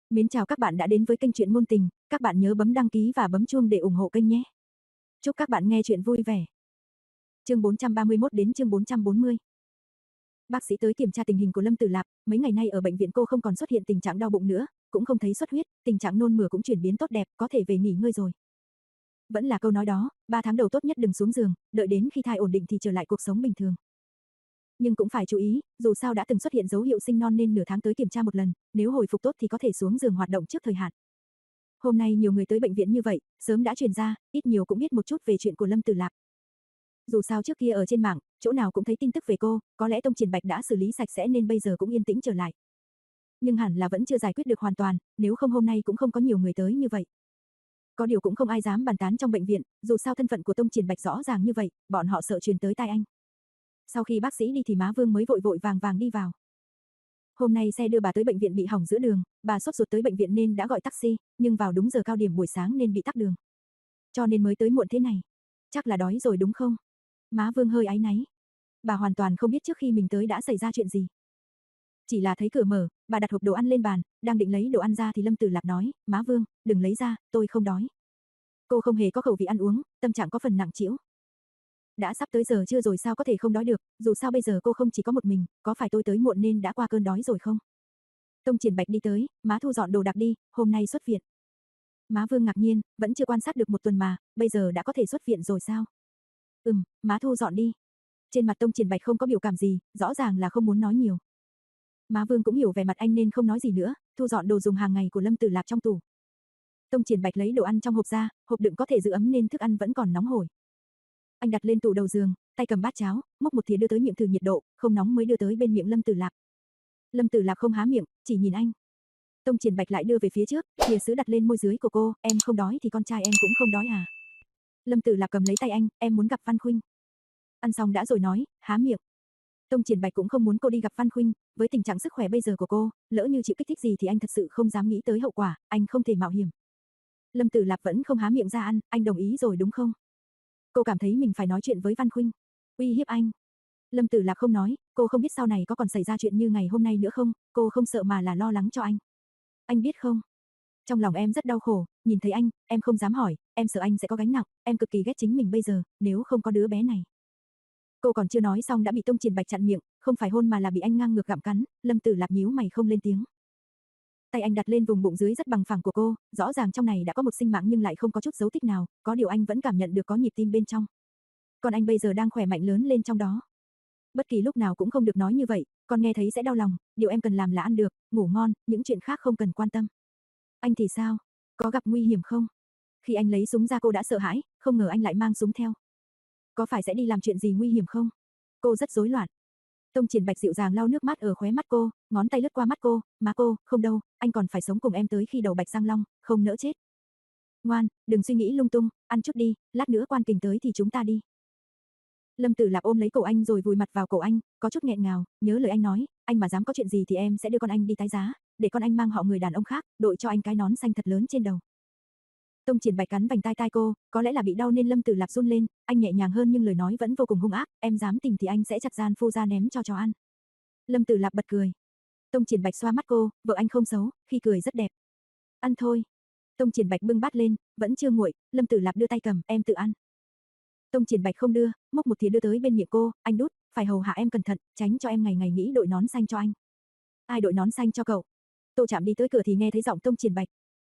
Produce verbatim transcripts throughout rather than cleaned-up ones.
Mến chào các bạn đã đến với kênh Truyện Ngôn Tình, các bạn nhớ bấm đăng ký và bấm chuông để ủng hộ kênh nhé. Chúc các bạn nghe chuyện vui vẻ. Chương bốn trăm ba mươi mốt đến chương bốn trăm bốn mươi. Bác sĩ tới kiểm tra tình hình của Lâm Tử Lạp, mấy ngày nay ở bệnh viện cô không còn xuất hiện tình trạng đau bụng nữa, cũng không thấy xuất huyết, tình trạng nôn mửa cũng chuyển biến tốt đẹp, có thể về nghỉ ngơi rồi. Vẫn là câu nói đó, ba tháng đầu tốt nhất đừng xuống giường, đợi đến khi thai ổn định thì trở lại cuộc sống bình thường. Nhưng cũng phải chú ý, dù sao đã từng xuất hiện dấu hiệu sinh non nên nửa tháng tới kiểm tra một lần, nếu hồi phục tốt thì có thể xuống giường hoạt động trước thời hạn. Hôm nay nhiều người tới bệnh viện như vậy, sớm đã truyền ra, ít nhiều cũng biết một chút về chuyện của Lâm Tử Lạp. Dù sao trước kia ở trên mạng, chỗ nào cũng thấy tin tức về cô, có lẽ Tông Triển Bạch đã xử lý sạch sẽ nên bây giờ cũng yên tĩnh trở lại. Nhưng hẳn là vẫn chưa giải quyết được hoàn toàn, nếu không hôm nay cũng không có nhiều người tới như vậy. Có điều cũng không ai dám bàn tán trong bệnh viện, dù sao thân phận của Tông Triển Bạch rõ ràng như vậy, bọn họ sợ truyền tới tai anh. Sau khi bác sĩ đi thì má Vương mới vội vội vàng vàng đi vào. Hôm nay xe đưa bà tới bệnh viện bị hỏng giữa đường, bà sốt ruột tới bệnh viện nên đã gọi taxi, nhưng vào đúng giờ cao điểm buổi sáng nên bị tắc đường. Cho nên mới tới muộn thế này. Chắc là đói rồi đúng không? Má Vương hơi áy náy. Bà hoàn toàn không biết trước khi mình tới đã xảy ra chuyện gì. Chỉ là thấy cửa mở, bà đặt hộp đồ ăn lên bàn, đang định lấy đồ ăn ra thì Lâm Tử Lạp nói, má Vương, đừng lấy ra, tôi không đói. Cô không hề có khẩu vị ăn uống, tâm trạng có phần nặng trĩu. Đã sắp tới giờ trưa rồi sao có thể không đói được, dù sao bây giờ cô không chỉ có một mình, có phải tôi tới muộn nên đã qua cơn đói rồi không? Tông Triển Bạch đi tới, má thu dọn đồ đạc đi, hôm nay xuất viện. Má Vương ngạc nhiên, vẫn chưa quan sát được một tuần mà, bây giờ đã có thể xuất viện rồi sao? Ừm, má thu dọn đi. Trên mặt Tông Triển Bạch không có biểu cảm gì, rõ ràng là không muốn nói nhiều. Má Vương cũng hiểu vẻ mặt anh nên không nói gì nữa, thu dọn đồ dùng hàng ngày của Lâm Tử Lạp trong tủ. Tông Triển Bạch lấy đồ ăn trong hộp ra, hộp đựng có thể giữ ấm nên thức ăn vẫn còn nóng hổi. Anh đặt lên tủ đầu giường, tay cầm bát cháo, múc một thìa đưa tới miệng thử nhiệt độ, không nóng mới đưa tới bên miệng Lâm Tử Lạp. Lâm Tử Lạp không há miệng, chỉ nhìn anh. Tông Triển Bạch lại đưa về phía trước, thìa sứ đặt lên môi dưới của cô, em không đói thì con trai em cũng không đói à? Lâm Tử Lạp cầm lấy tay anh, em muốn gặp Văn Khuynh. Ăn xong đã rồi nói, há miệng. Tông Triển Bạch cũng không muốn cô đi gặp Văn Khuynh, với tình trạng sức khỏe bây giờ của cô, lỡ như chịu kích thích gì thì anh thật sự không dám nghĩ tới hậu quả, anh không thể mạo hiểm. Lâm Tử Lạp vẫn không há miệng ra ăn, anh đồng ý rồi đúng không? Cô cảm thấy mình phải nói chuyện với Văn Khuynh, uy hiếp anh. Lâm Tử Lạp không nói, cô không biết sau này có còn xảy ra chuyện như ngày hôm nay nữa không, cô không sợ mà là lo lắng cho anh. Anh biết không? Trong lòng em rất đau khổ, nhìn thấy anh, em không dám hỏi, em sợ anh sẽ có gánh nặng, em cực kỳ ghét chính mình bây giờ, nếu không có đứa bé này. Cô còn chưa nói xong đã bị Tông Triển Bạch chặn miệng, không phải hôn mà là bị anh ngang ngược gặm cắn, Lâm Tử Lạp nhíu mày không lên tiếng. Tay anh đặt lên vùng bụng dưới rất bằng phẳng của cô, rõ ràng trong này đã có một sinh mạng nhưng lại không có chút dấu tích nào, có điều anh vẫn cảm nhận được có nhịp tim bên trong. Còn anh bây giờ đang khỏe mạnh lớn lên trong đó. Bất kỳ lúc nào cũng không được nói như vậy, con nghe thấy sẽ đau lòng, điều em cần làm là ăn được, ngủ ngon, những chuyện khác không cần quan tâm. Anh thì sao? Có gặp nguy hiểm không? Khi anh lấy súng ra cô đã sợ hãi, không ngờ anh lại mang súng theo. Có phải sẽ đi làm chuyện gì nguy hiểm không? Cô rất rối loạn. Tông Triển Bạch dịu dàng lau nước mắt ở khóe mắt cô, ngón tay lướt qua mắt cô, má cô, không đâu, anh còn phải sống cùng em tới khi đầu bạch răng long, không nỡ chết. Ngoan, đừng suy nghĩ lung tung, ăn chút đi, lát nữa quan kình tới thì chúng ta đi. Lâm Tử Lạp ôm lấy cổ anh rồi vùi mặt vào cổ anh, có chút nghẹn ngào, nhớ lời anh nói, anh mà dám có chuyện gì thì em sẽ đưa con anh đi tái giá, để con anh mang họ người đàn ông khác, đội cho anh cái nón xanh thật lớn trên đầu. Tông Triển Bạch cắn vành tai tai cô, có lẽ là bị đau nên Lâm Tử Lạp run lên, anh nhẹ nhàng hơn nhưng lời nói vẫn vô cùng hung ác, em dám tìm thì anh sẽ chặt gian phu ra ném cho chó ăn. Lâm Tử Lạp bật cười. Tông Triển Bạch xoa mắt cô, vợ anh không xấu, khi cười rất đẹp. Ăn thôi. Tông Triển Bạch bưng bát lên, vẫn chưa nguội, Lâm Tử Lạp đưa tay cầm, em tự ăn. Tông Triển Bạch không đưa, múc một thìa đưa tới bên miệng cô, anh đút, phải hầu hạ em cẩn thận, tránh cho em ngày ngày nghĩ đội nón xanh cho anh. Ai đội nón xanh cho cậu? Tô Trạm đi tới cửa thì nghe thấy giọng Tông Triển Bạch.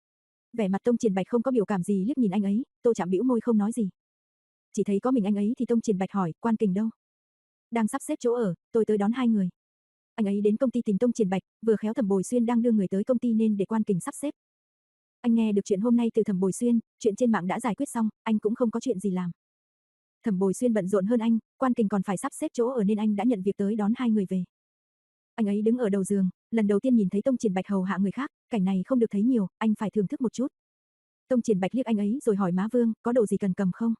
Vẻ mặt Tông Triển Bạch không có biểu cảm gì liếc nhìn anh ấy, Tô Trạm bĩu môi không nói gì. Chỉ thấy có mình anh ấy thì Tông Triển Bạch hỏi, quan kình đâu? Đang sắp xếp chỗ ở, tôi tới đón hai người. Anh ấy đến công ty tìm Tông Triển Bạch, vừa khéo Thẩm Bồi Xuyên đang đưa người tới công ty nên để quan kình sắp xếp. Anh nghe được chuyện hôm nay từ Thẩm Bồi Xuyên, chuyện trên mạng đã giải quyết xong, anh cũng không có chuyện gì làm. Thẩm Bồi Xuyên bận rộn hơn anh, quan kình còn phải sắp xếp chỗ ở nên anh đã nhận việc tới đón hai người về. Anh ấy đứng ở đầu giường, lần đầu tiên nhìn thấy Tông Triển Bạch hầu hạ người khác, cảnh này không được thấy nhiều, anh phải thưởng thức một chút. Tông Triển Bạch liếc anh ấy rồi hỏi má Vương, có đồ gì cần cầm không?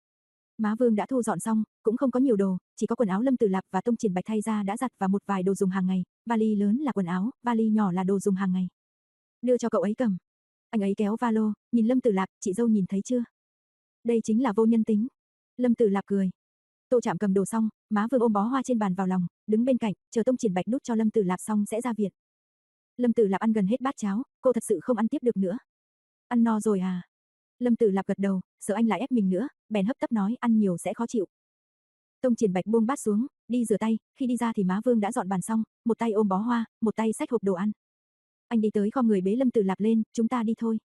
Má Vương đã thu dọn xong, cũng không có nhiều đồ, chỉ có quần áo Lâm Tử Lạp và Tông Triển Bạch thay ra đã giặt và một vài đồ dùng hàng ngày, vali lớn là quần áo, vali nhỏ là đồ dùng hàng ngày. Đưa cho cậu ấy cầm. Anh ấy kéo valo, nhìn Lâm Tử Lạp, chị dâu nhìn thấy chưa? Đây chính là vô nhân tính. Lâm Tử Lạp cười. Tô Trạm cầm đồ xong, má Vương ôm bó hoa trên bàn vào lòng, đứng bên cạnh, chờ Tông Triển Bạch đút cho Lâm Tử Lạp xong sẽ ra viện. Lâm Tử Lạp ăn gần hết bát cháo, cô thật sự không ăn tiếp được nữa. Ăn no rồi à? Lâm Tử Lạp gật đầu, sợ anh lại ép mình nữa, bèn hấp tấp nói ăn nhiều sẽ khó chịu. Tông Triển Bạch buông bát xuống, đi rửa tay, khi đi ra thì má Vương đã dọn bàn xong, một tay ôm bó hoa, một tay xách hộp đồ ăn. Anh đi tới khom người bế Lâm Tử Lạp lên, chúng ta đi thôi.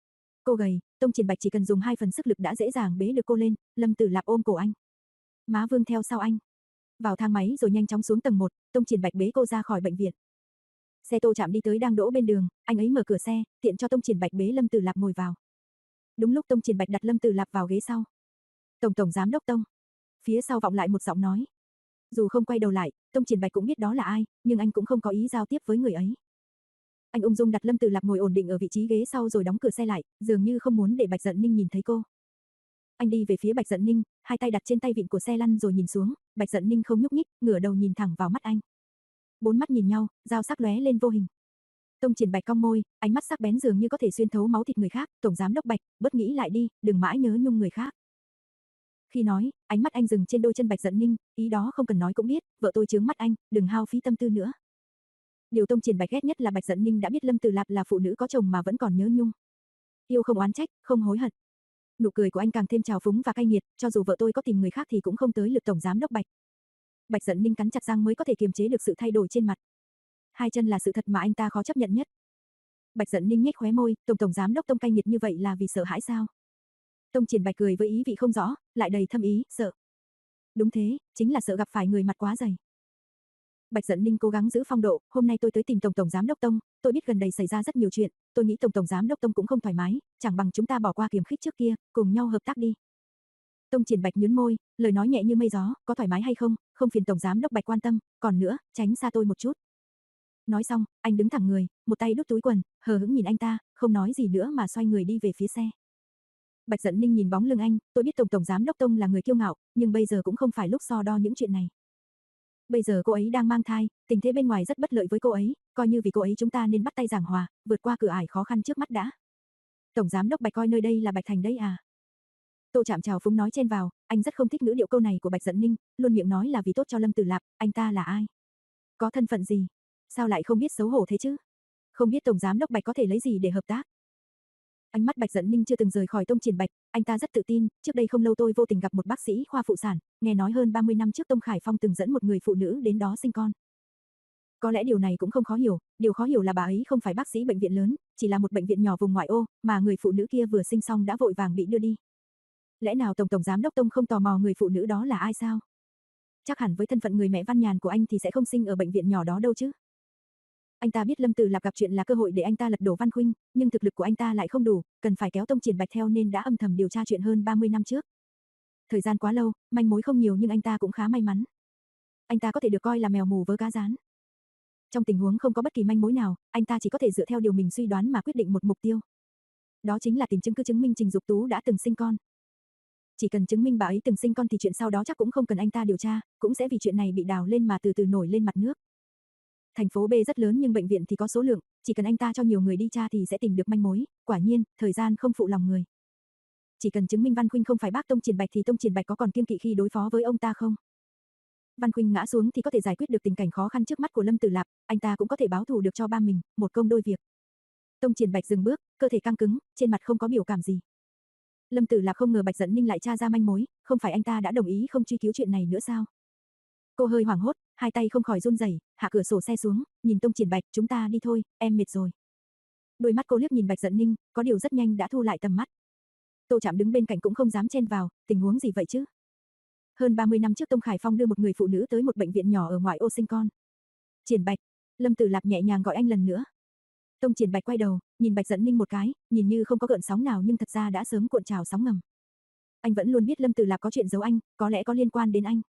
Cô gầy, Tông Triển Bạch chỉ cần dùng hai phần sức lực đã dễ dàng bế được cô lên, Lâm Tử Lạp ôm cổ anh. Má Vương theo sau anh. Vào thang máy rồi nhanh chóng xuống tầng một, Tông Triển Bạch bế cô ra khỏi bệnh viện. Xe Tô Trạm đi tới đang đỗ bên đường, anh ấy mở cửa xe, tiện cho Tông Triển Bạch bế Lâm Tử Lạp ngồi vào. Đúng lúc Tông Triển Bạch đặt Lâm Tử Lạp vào ghế sau. Tổng tổng giám đốc Tông. Phía sau vọng lại một giọng nói. Dù không quay đầu lại, Tông Triển Bạch cũng biết đó là ai, nhưng anh cũng không có ý giao tiếp với người ấy. Anh ung dung đặt Lâm Tử Lạp ngồi ổn định ở vị trí ghế sau rồi đóng cửa xe lại, dường như không muốn để Bạch Dận Ninh nhìn thấy cô. Anh đi về phía Bạch Dận Ninh, hai tay đặt trên tay vịn của xe lăn rồi nhìn xuống, Bạch Dận Ninh không nhúc nhích, ngửa đầu nhìn thẳng vào mắt anh. Bốn mắt nhìn nhau, dao sắc lóe lên vô hình. Tông Triển Bạch cong môi, ánh mắt sắc bén dường như có thể xuyên thấu máu thịt người khác, "Tổng giám đốc Bạch, bớt nghĩ lại đi, đừng mãi nhớ nhung người khác." Khi nói, ánh mắt anh dừng trên đôi chân Bạch Dận Ninh, ý đó không cần nói cũng biết, vợ tôi chướng mắt anh, đừng hao phí tâm tư nữa. Điều Tông Triển Bạch ghét nhất là Bạch Dận Ninh đã biết Lâm Tử Lạp là phụ nữ có chồng mà vẫn còn nhớ nhung. Yêu không oán trách, không hối hận. Nụ cười của anh càng thêm trào phúng và cay nghiệt, cho dù vợ tôi có tìm người khác thì cũng không tới lượt tổng giám đốc Bạch. Bạch Dận Ninh cắn chặt răng mới có thể kiềm chế được sự thay đổi trên mặt. Hai chân là sự thật mà anh ta khó chấp nhận nhất. Bạch Dận Ninh nhếch khóe môi, tổng tổng giám đốc Tông cay nghiệt như vậy là vì sợ hãi sao? Tông Triển Bạch cười với ý vị không rõ, lại đầy thâm ý, sợ. Đúng thế, chính là sợ gặp phải người mặt quá dày. Bạch Dận Ninh cố gắng giữ phong độ, hôm nay tôi tới tìm tổng tổng giám đốc Tông, tôi biết gần đây xảy ra rất nhiều chuyện, tôi nghĩ tổng tổng giám đốc Tông cũng không thoải mái, chẳng bằng chúng ta bỏ qua kiềm khích trước kia, cùng nhau hợp tác đi. Tông Triển Bạch nhướng môi, lời nói nhẹ như mây gió, có thoải mái hay không, không phiền tổng giám đốc Bạch quan tâm, còn nữa, tránh xa tôi một chút. Nói xong, anh đứng thẳng người, một tay đút túi quần, hờ hững nhìn anh ta, không nói gì nữa mà xoay người đi về phía xe. Bạch Dận Ninh nhìn bóng lưng anh, tôi biết tổng tổng giám đốc Tông là người kiêu ngạo, nhưng bây giờ cũng không phải lúc so đo những chuyện này. Bây giờ cô ấy đang mang thai, tình thế bên ngoài rất bất lợi với cô ấy, coi như vì cô ấy chúng ta nên bắt tay giảng hòa, vượt qua cửa ải khó khăn trước mắt đã. Tổng giám đốc Bạch coi nơi đây là Bạch Thành đấy à? Tô Trạm chào phúng nói chen vào, anh rất không thích ngữ điệu câu này của Bạch Dận Ninh, luôn miệng nói là vì tốt cho Lâm Tử Lạp, anh ta là ai? Có thân phận gì? Sao lại không biết xấu hổ thế chứ? Không biết tổng giám đốc Bạch có thể lấy gì để hợp tác? Ánh mắt Bạch Dận Ninh chưa từng rời khỏi Tông Triển Bạch, anh ta rất tự tin, trước đây không lâu tôi vô tình gặp một bác sĩ khoa phụ sản, nghe nói hơn ba mươi năm trước Tông Khải Phong từng dẫn một người phụ nữ đến đó sinh con. Có lẽ điều này cũng không khó hiểu, điều khó hiểu là bà ấy không phải bác sĩ bệnh viện lớn, chỉ là một bệnh viện nhỏ vùng ngoại ô, mà người phụ nữ kia vừa sinh xong đã vội vàng bị đưa đi. Lẽ nào Tổng Tổng Giám đốc Tông không tò mò người phụ nữ đó là ai sao? Chắc hẳn với thân phận người mẹ văn nhàn của anh thì sẽ không sinh ở bệnh viện nhỏ đó đâu chứ. Anh ta biết Lâm Tử Lạp gặp chuyện là cơ hội để anh ta lật đổ Văn Khuynh, nhưng thực lực của anh ta lại không đủ, cần phải kéo Tông Triển Bạch theo nên đã âm thầm điều tra chuyện hơn ba mươi năm trước. Thời gian quá lâu, manh mối không nhiều nhưng anh ta cũng khá may mắn. Anh ta có thể được coi là mèo mù vớ cá rán. Trong tình huống không có bất kỳ manh mối nào, anh ta chỉ có thể dựa theo điều mình suy đoán mà quyết định một mục tiêu. Đó chính là tìm chứng cứ chứng minh Trình Dục Tú đã từng sinh con. Chỉ cần chứng minh bà ấy từng sinh con thì chuyện sau đó chắc cũng không cần anh ta điều tra, cũng sẽ vì chuyện này bị đào lên mà từ từ nổi lên mặt nước. Thành phố B rất lớn nhưng bệnh viện thì có số lượng, chỉ cần anh ta cho nhiều người đi tra thì sẽ tìm được manh mối, quả nhiên, thời gian không phụ lòng người. Chỉ cần chứng minh Văn Khuynh không phải bác Tông Triển Bạch thì Tông Triển Bạch có còn kiêng kỵ khi đối phó với ông ta không? Văn Khuynh ngã xuống thì có thể giải quyết được tình cảnh khó khăn trước mắt của Lâm Tử Lạp, anh ta cũng có thể báo thù được cho ba mình, một công đôi việc. Tông Triển Bạch dừng bước, cơ thể căng cứng, trên mặt không có biểu cảm gì. Lâm Tử Lạp không ngờ Bạch Dận Ninh lại tra ra manh mối, không phải anh ta đã đồng ý không truy cứu chuyện này nữa sao? Cô hơi hoảng hốt, hai tay không khỏi run rẩy, hạ cửa sổ xe xuống, nhìn Tông Triển Bạch, chúng ta đi thôi, em mệt rồi. Đôi mắt cô liếc nhìn Bạch Dận Ninh, có điều rất nhanh đã thu lại tầm mắt. Tô Trạm đứng bên cạnh cũng không dám chen vào, tình huống gì vậy chứ? Hơn ba mươi năm trước Tông Khải Phong đưa một người phụ nữ tới một bệnh viện nhỏ ở ngoại ô sinh con. Triển Bạch, Lâm Tử Lạp nhẹ nhàng gọi anh lần nữa. Tông Triển Bạch quay đầu, nhìn Bạch Dận Ninh một cái, nhìn như không có gợn sóng nào nhưng thật ra đã sớm cuộn trào sóng ngầm. Anh vẫn luôn biết Lâm Tử Lạp có chuyện giấu anh, có lẽ có liên quan đến anh.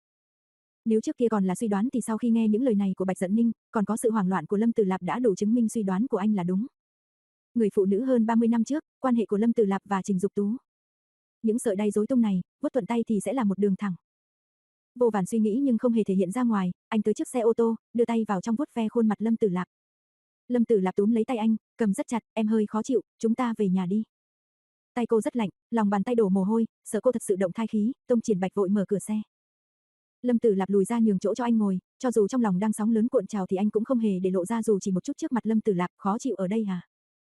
Nếu trước kia còn là suy đoán thì sau khi nghe những lời này của Bạch Dận Ninh, còn có sự hoảng loạn của Lâm Tử Lạp đã đủ chứng minh suy đoán của anh là đúng. Người phụ nữ hơn ba mươi năm trước, quan hệ của Lâm Tử Lạp và Trình Dục Tú. Những sợi đay rối tung này, vuốt thuận tay thì sẽ là một đường thẳng. Vô vàn suy nghĩ nhưng không hề thể hiện ra ngoài, anh tới trước xe ô tô, đưa tay vào trong vuốt ve khuôn mặt Lâm Tử Lạp. Lâm Tử Lạp túm lấy tay anh, cầm rất chặt, em hơi khó chịu, chúng ta về nhà đi. Tay cô rất lạnh, lòng bàn tay đổ mồ hôi, sợ cô thật sự động thai khí, Tông Triển Bạch vội mở cửa xe. Lâm Tử Lạp lùi ra nhường chỗ cho anh ngồi, cho dù trong lòng đang sóng lớn cuộn trào thì anh cũng không hề để lộ ra dù chỉ một chút trước mặt Lâm Tử Lạp, khó chịu ở đây à?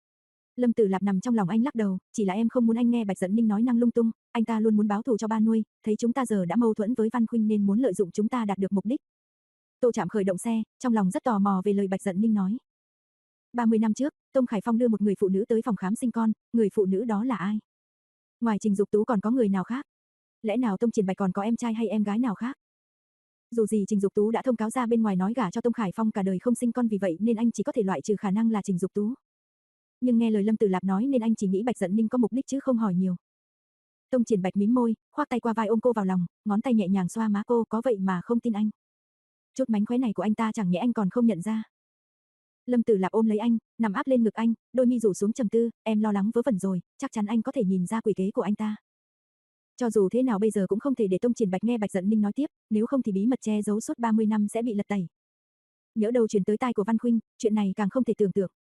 Lâm Tử Lạp nằm trong lòng anh lắc đầu, chỉ là em không muốn anh nghe Bạch Dận Ninh nói năng lung tung, anh ta luôn muốn báo thù cho ba nuôi, thấy chúng ta giờ đã mâu thuẫn với Văn Khuynh nên muốn lợi dụng chúng ta đạt được mục đích. Tô Trạm khởi động xe, trong lòng rất tò mò về lời Bạch Dận Ninh nói. ba mươi năm trước, Tông Khải Phong đưa một người phụ nữ tới phòng khám sinh con, người phụ nữ đó là ai? Ngoài Trình Dục Tú còn có người nào khác? Lẽ nào Tông Triển Bạch còn có em trai hay em gái nào khác? Dù gì Trình Dục Tú đã thông cáo ra bên ngoài nói gả cho Tông Khải Phong cả đời không sinh con, vì vậy nên anh chỉ có thể loại trừ khả năng là Trình Dục Tú. Nhưng nghe lời Lâm Tử Lạp nói nên anh chỉ nghĩ Bạch Dận Ninh có mục đích chứ không hỏi nhiều. Tông Triển Bạch mím môi, khoác tay qua vai ôm cô vào lòng, ngón tay nhẹ nhàng xoa má cô, có vậy mà không tin anh. Chút mánh khóe này của anh ta chẳng nhẽ anh còn không nhận ra. Lâm Tử Lạp ôm lấy anh, nằm áp lên ngực anh, đôi mi rủ xuống trầm tư, em lo lắng vớ vẩn rồi, chắc chắn anh có thể nhìn ra quỷ kế của anh ta. Cho dù thế nào bây giờ cũng không thể để Tông Triển Bạch nghe Bạch Dận Ninh nói tiếp, nếu không thì bí mật che giấu suốt ba mươi năm sẽ bị lật tẩy. Nhỡ đâu truyền tới tai của Văn Khuynh, chuyện này càng không thể tưởng tượng.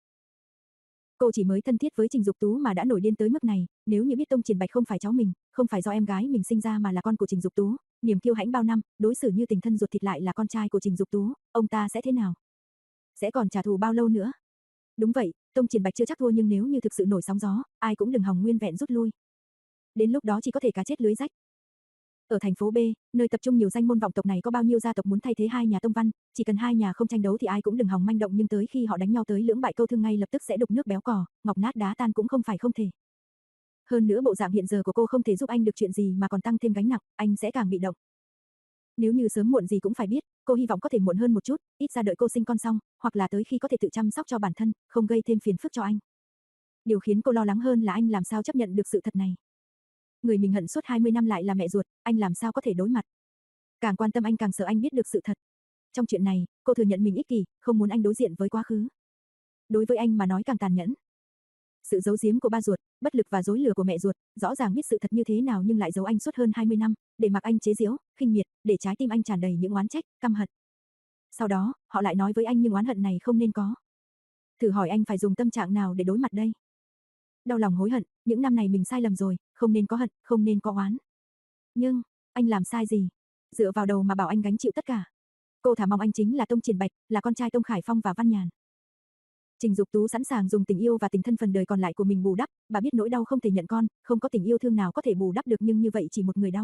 Cô chỉ mới thân thiết với Trình Dục Tú mà đã nổi điên tới mức này, nếu như biết Tông Triển Bạch không phải cháu mình, không phải do em gái mình sinh ra mà là con của Trình Dục Tú, niềm kiêu hãnh bao năm, đối xử như tình thân ruột thịt lại là con trai của Trình Dục Tú, ông ta sẽ thế nào? Sẽ còn trả thù bao lâu nữa? Đúng vậy, Tông Triển Bạch chưa chắc thua, nhưng nếu như thực sự nổi sóng gió, ai cũng đừng hòng nguyên vẹn rút lui. Đến lúc đó chỉ có thể cá chết lưới rách. Ở thành phố B, nơi tập trung nhiều danh môn vọng tộc này, có bao nhiêu gia tộc muốn thay thế hai nhà Tông Văn, chỉ cần hai nhà không tranh đấu thì ai cũng đừng hòng manh động, nhưng tới khi họ đánh nhau tới lưỡng bại câu thương ngay lập tức sẽ đục nước béo cò, ngọc nát đá tan cũng không phải không thể. Hơn nữa bộ dạng hiện giờ của cô không thể giúp anh được chuyện gì mà còn tăng thêm gánh nặng, anh sẽ càng bị động. Nếu như sớm muộn gì cũng phải biết, cô hy vọng có thể muộn hơn một chút, ít ra đợi cô sinh con xong, hoặc là tới khi có thể tự chăm sóc cho bản thân, không gây thêm phiền phức cho anh. Điều khiến cô lo lắng hơn là anh làm sao chấp nhận được sự thật này. Người mình hận suốt hai mươi năm lại là mẹ ruột, anh làm sao có thể đối mặt. Càng quan tâm anh càng sợ anh biết được sự thật. Trong chuyện này, cô thừa nhận mình ích kỷ, không muốn anh đối diện với quá khứ. Đối với anh mà nói càng tàn nhẫn. Sự giấu giếm của ba ruột, bất lực và dối lừa của mẹ ruột, rõ ràng biết sự thật như thế nào nhưng lại giấu anh suốt hơn hai mươi năm, để mặc anh chế giễu, khinh miệt, để trái tim anh tràn đầy những oán trách, căm hận. Sau đó, họ lại nói với anh nhưng oán hận này không nên có. Thử hỏi anh phải dùng tâm trạng nào để đối mặt đây? Đau lòng hối hận, những năm này mình sai lầm rồi, không nên có hận, không nên có oán. Nhưng, anh làm sai gì? Dựa vào đầu mà bảo anh gánh chịu tất cả. Cô thả mong anh chính là Tông Triển Bạch, là con trai Tông Khải Phong và Văn Nhàn. Trình Dục Tú sẵn sàng dùng tình yêu và tình thân phần đời còn lại của mình bù đắp, bà biết nỗi đau không thể nhận con, không có tình yêu thương nào có thể bù đắp được, nhưng như vậy chỉ một người đau.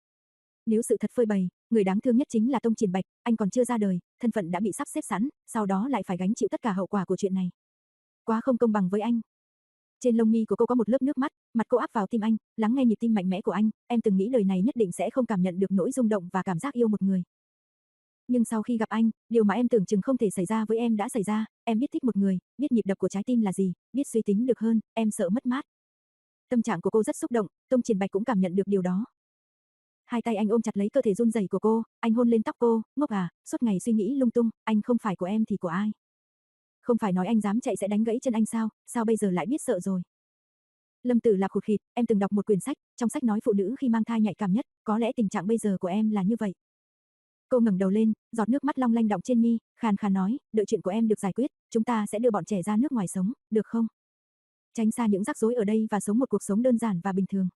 Nếu sự thật phơi bày, người đáng thương nhất chính là Tông Triển Bạch, anh còn chưa ra đời, thân phận đã bị sắp xếp sẵn, sau đó lại phải gánh chịu tất cả hậu quả của chuyện này. Quá không công bằng với anh. Trên lông mi của cô có một lớp nước mắt, mặt cô áp vào tim anh, lắng nghe nhịp tim mạnh mẽ của anh, em từng nghĩ đời này nhất định sẽ không cảm nhận được nỗi rung động và cảm giác yêu một người. Nhưng sau khi gặp anh, điều mà em tưởng chừng không thể xảy ra với em đã xảy ra, em biết thích một người, biết nhịp đập của trái tim là gì, biết suy tính được hơn, em sợ mất mát. Tâm trạng của cô rất xúc động, Tông Triển Bạch cũng cảm nhận được điều đó. Hai tay anh ôm chặt lấy cơ thể run rẩy của cô, anh hôn lên tóc cô, ngốc à, suốt ngày suy nghĩ lung tung, anh không phải của em thì của ai? Không phải nói anh dám chạy sẽ đánh gãy chân anh sao, sao bây giờ lại biết sợ rồi? Lâm Tử Lạp khụt khịt, em từng đọc một quyển sách, trong sách nói phụ nữ khi mang thai nhạy cảm nhất, có lẽ tình trạng bây giờ của em là như vậy. Cô ngẩng đầu lên, giọt nước mắt long lanh đọng trên mi, khàn khàn nói, đợi chuyện của em được giải quyết, chúng ta sẽ đưa bọn trẻ ra nước ngoài sống, được không? Tránh xa những rắc rối ở đây và sống một cuộc sống đơn giản và bình thường.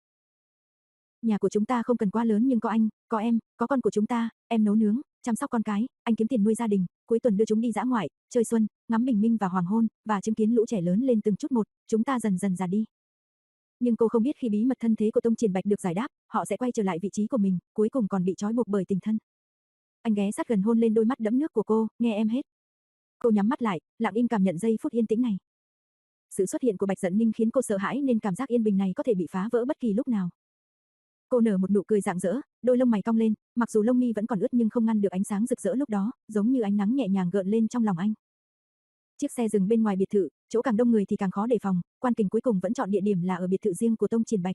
Nhà của chúng ta không cần quá lớn nhưng có anh, có em, có con của chúng ta, em nấu nướng, chăm sóc con cái, anh kiếm tiền nuôi gia đình, cuối tuần đưa chúng đi dã ngoại, chơi xuân, ngắm bình minh và hoàng hôn, và chứng kiến lũ trẻ lớn lên từng chút một, chúng ta dần dần già đi. Nhưng cô không biết khi bí mật thân thế của Tông Triển Bạch được giải đáp, họ sẽ quay trở lại vị trí của mình, cuối cùng còn bị trói buộc bởi tình thân. Anh ghé sát gần hôn lên đôi mắt đẫm nước của cô, nghe em hết. Cô nhắm mắt lại, lặng im cảm nhận giây phút yên tĩnh này. Sự xuất hiện của Bạch Dận Ninh khiến cô sợ hãi nên cảm giác yên bình này có thể bị phá vỡ bất kỳ lúc nào. Cô nở một nụ cười rạng rỡ, đôi lông mày cong lên, mặc dù lông mi vẫn còn ướt nhưng không ngăn được ánh sáng rực rỡ lúc đó, giống như ánh nắng nhẹ nhàng gợn lên trong lòng anh. Chiếc xe dừng bên ngoài biệt thự, chỗ càng đông người thì càng khó đề phòng, Quan Kình cuối cùng vẫn chọn địa điểm là ở biệt thự riêng của Tông Triển Bạch.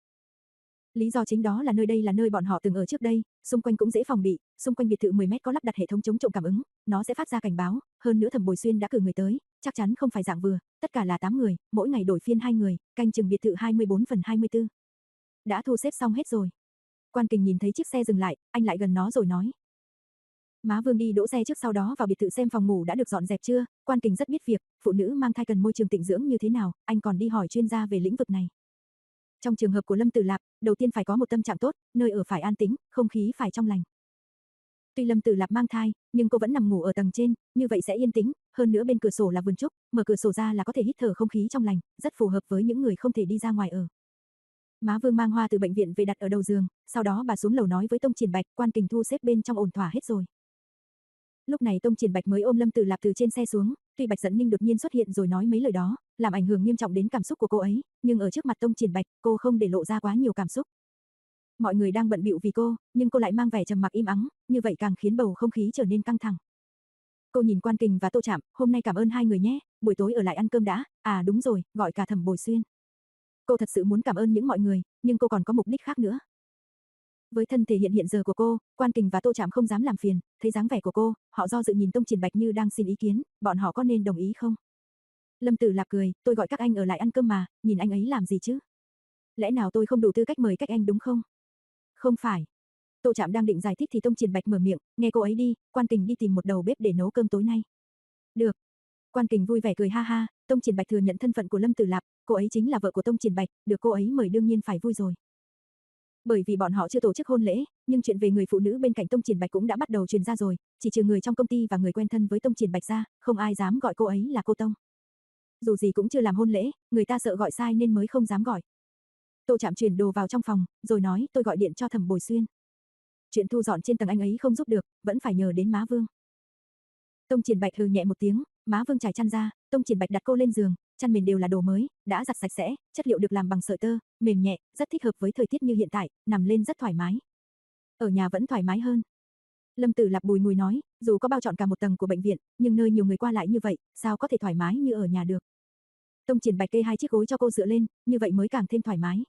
Lý do chính đó là nơi đây là nơi bọn họ từng ở trước đây, xung quanh cũng dễ phòng bị, xung quanh biệt thự mười mét có lắp đặt hệ thống chống trộm cảm ứng, nó sẽ phát ra cảnh báo, hơn nữa Thẩm Bồi Xuyên đã cử người tới, chắc chắn không phải dạng vừa, tất cả là tám người, mỗi ngày đổi phiên hai người, canh chừng biệt thự hai mươi bốn phần hai mươi tư. Đã thu xếp xong hết rồi. Quan Kình nhìn thấy chiếc xe dừng lại, anh lại gần nó rồi nói. Má Vương đi đỗ xe trước, sau đó vào biệt thự xem phòng ngủ đã được dọn dẹp chưa, Quan Kình rất biết việc, phụ nữ mang thai cần môi trường tịnh dưỡng như thế nào, anh còn đi hỏi chuyên gia về lĩnh vực này. Trong trường hợp của Lâm Tử Lạp, đầu tiên phải có một tâm trạng tốt, nơi ở phải an tĩnh, không khí phải trong lành. Tuy Lâm Tử Lạp mang thai, nhưng cô vẫn nằm ngủ ở tầng trên, như vậy sẽ yên tĩnh, hơn nữa bên cửa sổ là vườn trúc, mở cửa sổ ra là có thể hít thở không khí trong lành, rất phù hợp với những người không thể đi ra ngoài ở. Má Vương mang hoa từ bệnh viện về đặt ở đầu giường, sau đó bà xuống lầu nói với Tông Triển Bạch, Quan Kình thu xếp bên trong ổn thỏa hết rồi. Lúc này Tông Triển Bạch mới ôm Lâm Tử Lạp từ trên xe xuống, tuy Bạch Dẫn Ninh đột nhiên xuất hiện rồi nói mấy lời đó, làm ảnh hưởng nghiêm trọng đến cảm xúc của cô ấy, nhưng ở trước mặt Tông Triển Bạch, cô không để lộ ra quá nhiều cảm xúc. Mọi người đang bận bịu vì cô, nhưng cô lại mang vẻ trầm mặc im ắng, như vậy càng khiến bầu không khí trở nên căng thẳng. Cô nhìn Quan Kình và Tô Trạm, hôm nay cảm ơn hai người nhé, buổi tối ở lại ăn cơm đã, à đúng rồi, gọi cả Thẩm Bồi Xuyên. Cô thật sự muốn cảm ơn những mọi người, nhưng cô còn có mục đích khác nữa. Với thân thể hiện hiện giờ của cô, Quan Kình và Tô Trạm không dám làm phiền, thấy dáng vẻ của cô, họ do dự nhìn Tông Triển Bạch như đang xin ý kiến, bọn họ có nên đồng ý không? Lâm Tử Lạp cười, tôi gọi các anh ở lại ăn cơm mà, nhìn anh ấy làm gì chứ? Lẽ nào tôi không đủ tư cách mời các anh đúng không? Không phải. Tô Trạm đang định giải thích thì Tông Triển Bạch mở miệng, nghe cô ấy đi, Quan Kình đi tìm một đầu bếp để nấu cơm tối nay. Được. Quan Kình vui vẻ cười ha ha, Tông Triển Bạch thừa nhận thân phận của Lâm Tử Lạp, cô ấy chính là vợ của Tông Triển Bạch, được cô ấy mời đương nhiên phải vui rồi. Bởi vì bọn họ chưa tổ chức hôn lễ, nhưng chuyện về người phụ nữ bên cạnh Tông Triển Bạch cũng đã bắt đầu truyền ra rồi, chỉ trừ người trong công ty và người quen thân với Tông Triển Bạch ra, không ai dám gọi cô ấy là cô Tông. Dù gì cũng chưa làm hôn lễ, người ta sợ gọi sai nên mới không dám gọi. Tô Trạm chuyển đồ vào trong phòng, rồi nói tôi gọi điện cho Thẩm Bồi Xuyên. Chuyện thu dọn trên tầng anh ấy không giúp được, vẫn phải nhờ đến má Vương. Tông Triển Bạch hừ nhẹ một tiếng, má Vương trải chăn ra, Tông Triển Bạch đặt cô lên giường, chăn mền đều là đồ mới, đã giặt sạch sẽ, chất liệu được làm bằng sợi tơ, mềm nhẹ, rất thích hợp với thời tiết như hiện tại, nằm lên rất thoải mái. Ở nhà vẫn thoải mái hơn. Lâm Tử Lạp bùi ngùi nói, dù có bao trọn cả một tầng của bệnh viện, nhưng nơi nhiều người qua lại như vậy, sao có thể thoải mái như ở nhà được. Tông Triển Bạch kê hai chiếc gối cho cô dựa lên, như vậy mới càng thêm thoải mái.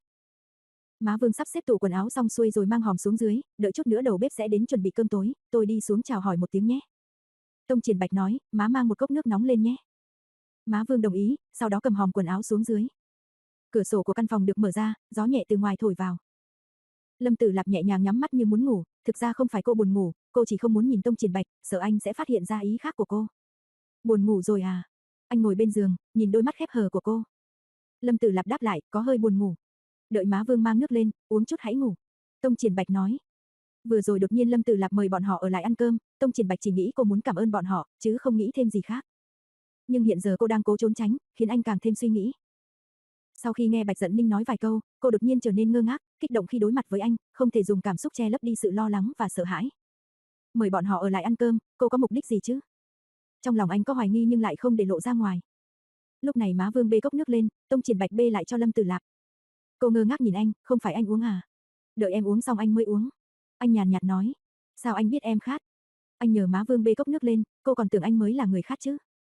Má Vương sắp xếp tủ quần áo xong xuôi rồi mang hòm xuống dưới, đợi chút nữa đầu bếp sẽ đến chuẩn bị cơm tối, tôi đi xuống chào hỏi một tiếng nhé. Tông Triển Bạch nói, má mang một cốc nước nóng lên nhé. Má Vương đồng ý, sau đó cầm hòm quần áo xuống dưới. Cửa sổ của căn phòng được mở ra, gió nhẹ từ ngoài thổi vào. Lâm Tử Lạp nhẹ nhàng nhắm mắt như muốn ngủ, thực ra không phải cô buồn ngủ, cô chỉ không muốn nhìn Tông Triển Bạch, sợ anh sẽ phát hiện ra ý khác của cô. Buồn ngủ rồi à? Anh ngồi bên giường, nhìn đôi mắt khép hờ của cô. Lâm Tử Lạp đáp lại, có hơi buồn ngủ. Đợi má Vương mang nước lên, uống chút hãy ngủ. Tông Triển Bạch nói. Vừa rồi đột nhiên Lâm Tử Lạp mời bọn họ ở lại ăn cơm, Tông Triển Bạch chỉ nghĩ cô muốn cảm ơn bọn họ, chứ không nghĩ thêm gì khác. Nhưng hiện giờ cô đang cố trốn tránh, khiến anh càng thêm suy nghĩ. Sau khi nghe Bạch Dẫn Ninh nói vài câu, cô đột nhiên trở nên ngơ ngác, kích động khi đối mặt với anh, không thể dùng cảm xúc che lấp đi sự lo lắng và sợ hãi. Mời bọn họ ở lại ăn cơm, cô có mục đích gì chứ? Trong lòng anh có hoài nghi nhưng lại không để lộ ra ngoài. Lúc này má Vương bê cốc nước lên, Tông Triển Bạch bê lại cho Lâm Tử Lạp. Cô ngơ ngác nhìn anh, không phải anh uống à? Đợi em uống xong anh mới uống. Anh nhàn nhạt nói. Sao anh biết em khát? Anh nhờ má Vương bê cốc nước lên, cô còn tưởng anh mới là người khát chứ.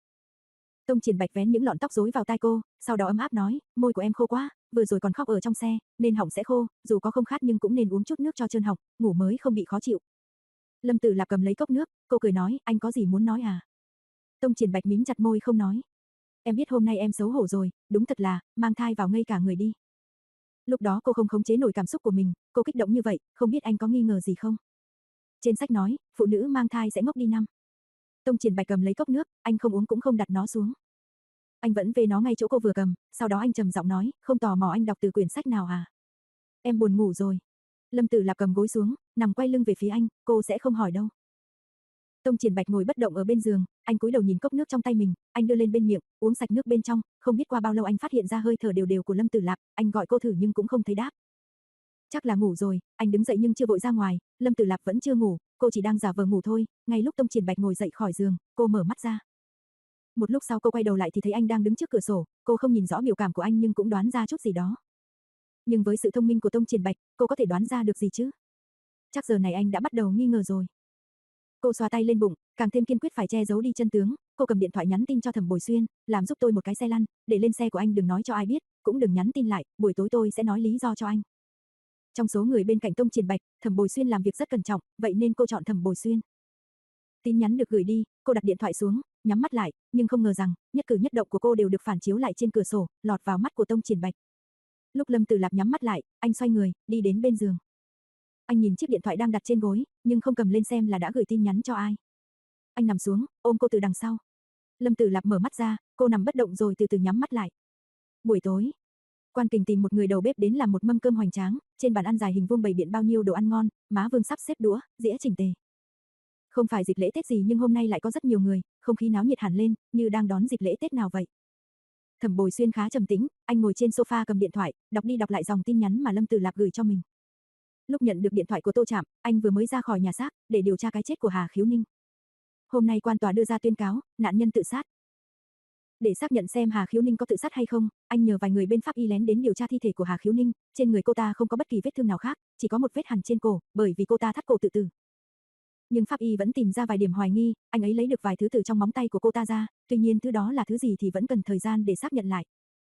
Tông Triển Bạch vén những lọn tóc rối vào tai cô, sau đó ấm áp nói, môi của em khô quá, vừa rồi còn khóc ở trong xe, nên họng sẽ khô, dù có không khát nhưng cũng nên uống chút nước cho trơn họng, ngủ mới không bị khó chịu. Lâm Tử Lạp cầm lấy cốc nước, cô cười nói, anh có gì muốn nói à? Tông Triển Bạch mím chặt môi không nói. Em biết hôm nay em xấu hổ rồi, đúng thật là, mang thai vào ngây cả người đi. Lúc đó cô không khống chế nổi cảm xúc của mình, cô kích động như vậy, không biết anh có nghi ngờ gì không? Trên sách nói, phụ nữ mang thai sẽ ngốc đi năm. Tông Triển Bạch cầm lấy cốc nước, anh không uống cũng không đặt nó xuống. Anh vẫn về nó ngay chỗ cô vừa cầm, sau đó anh trầm giọng nói, không tò mò anh đọc từ quyển sách nào à? Em buồn ngủ rồi. Lâm Tử Lạp cầm gối xuống, nằm quay lưng về phía anh, cô sẽ không hỏi đâu. Tông Triển Bạch ngồi bất động ở bên giường, anh cúi đầu nhìn cốc nước trong tay mình, anh đưa lên bên miệng, uống sạch nước bên trong, không biết qua bao lâu anh phát hiện ra hơi thở đều đều của Lâm Tử Lạp, anh gọi cô thử nhưng cũng không thấy đáp. Chắc là ngủ rồi, anh đứng dậy nhưng chưa vội ra ngoài, Lâm Tử Lạp vẫn chưa ngủ, cô chỉ đang giả vờ ngủ thôi, ngay lúc Tông Triển Bạch ngồi dậy khỏi giường, cô mở mắt ra. Một lúc sau cô quay đầu lại thì thấy anh đang đứng trước cửa sổ, cô không nhìn rõ biểu cảm của anh nhưng cũng đoán ra chút gì đó. Nhưng với sự thông minh của Tông Triển Bạch, cô có thể đoán ra được gì chứ? Chắc giờ này anh đã bắt đầu nghi ngờ rồi. Cô xoa tay lên bụng, càng thêm kiên quyết phải che giấu đi chân tướng, cô cầm điện thoại nhắn tin cho Thẩm Bồi Xuyên, làm giúp tôi một cái xe lăn, để lên xe của anh đừng nói cho ai biết, cũng đừng nhắn tin lại, buổi tối tôi sẽ nói lý do cho anh. Trong số người bên cạnh Tông Triển Bạch, Thẩm Bồi Xuyên làm việc rất cẩn trọng, vậy nên cô chọn Thẩm Bồi Xuyên. Tin nhắn được gửi đi, cô đặt điện thoại xuống, nhắm mắt lại, nhưng không ngờ rằng, nhất cử nhất động của cô đều được phản chiếu lại trên cửa sổ, lọt vào mắt của Tông Triển Bạch. Lúc Lâm Tử Lạp nhắm mắt lại, anh xoay người, đi đến bên giường. Anh nhìn chiếc điện thoại đang đặt trên gối, nhưng không cầm lên xem là đã gửi tin nhắn cho ai. Anh nằm xuống, ôm cô từ đằng sau. Lâm Tử Lạp mở mắt ra, cô nằm bất động rồi từ từ nhắm mắt lại. Buổi tối, Quan Kình tìm một người đầu bếp đến làm một mâm cơm hoành tráng, trên bàn ăn dài hình vuông bày biện bao nhiêu đồ ăn ngon, má Vương sắp xếp đũa, dĩa chỉnh tề. Không phải dịp lễ Tết gì nhưng hôm nay lại có rất nhiều người, không khí náo nhiệt hẳn lên, như đang đón dịp lễ Tết nào vậy. Thẩm Bồi Xuyên khá trầm tĩnh, anh ngồi trên sofa cầm điện thoại, đọc đi đọc lại dòng tin nhắn mà Lâm Tử Lạp gửi cho mình. Lúc nhận được điện thoại của Tô Trạm, anh vừa mới ra khỏi nhà xác để điều tra cái chết của Hà Khiếu Ninh. Hôm nay quan tòa đưa ra tuyên cáo, nạn nhân tự sát. Để xác nhận xem Hà Khiếu Ninh có tự sát hay không, anh nhờ vài người bên pháp y lén đến điều tra thi thể của Hà Khiếu Ninh, trên người cô ta không có bất kỳ vết thương nào khác, chỉ có một vết hằn trên cổ, bởi vì cô ta thắt cổ tự tử. Nhưng pháp y vẫn tìm ra vài điểm hoài nghi, anh ấy lấy được vài thứ từ trong móng tay của cô ta ra, tuy nhiên thứ đó là thứ gì thì vẫn cần thời gian để xác nhận lại.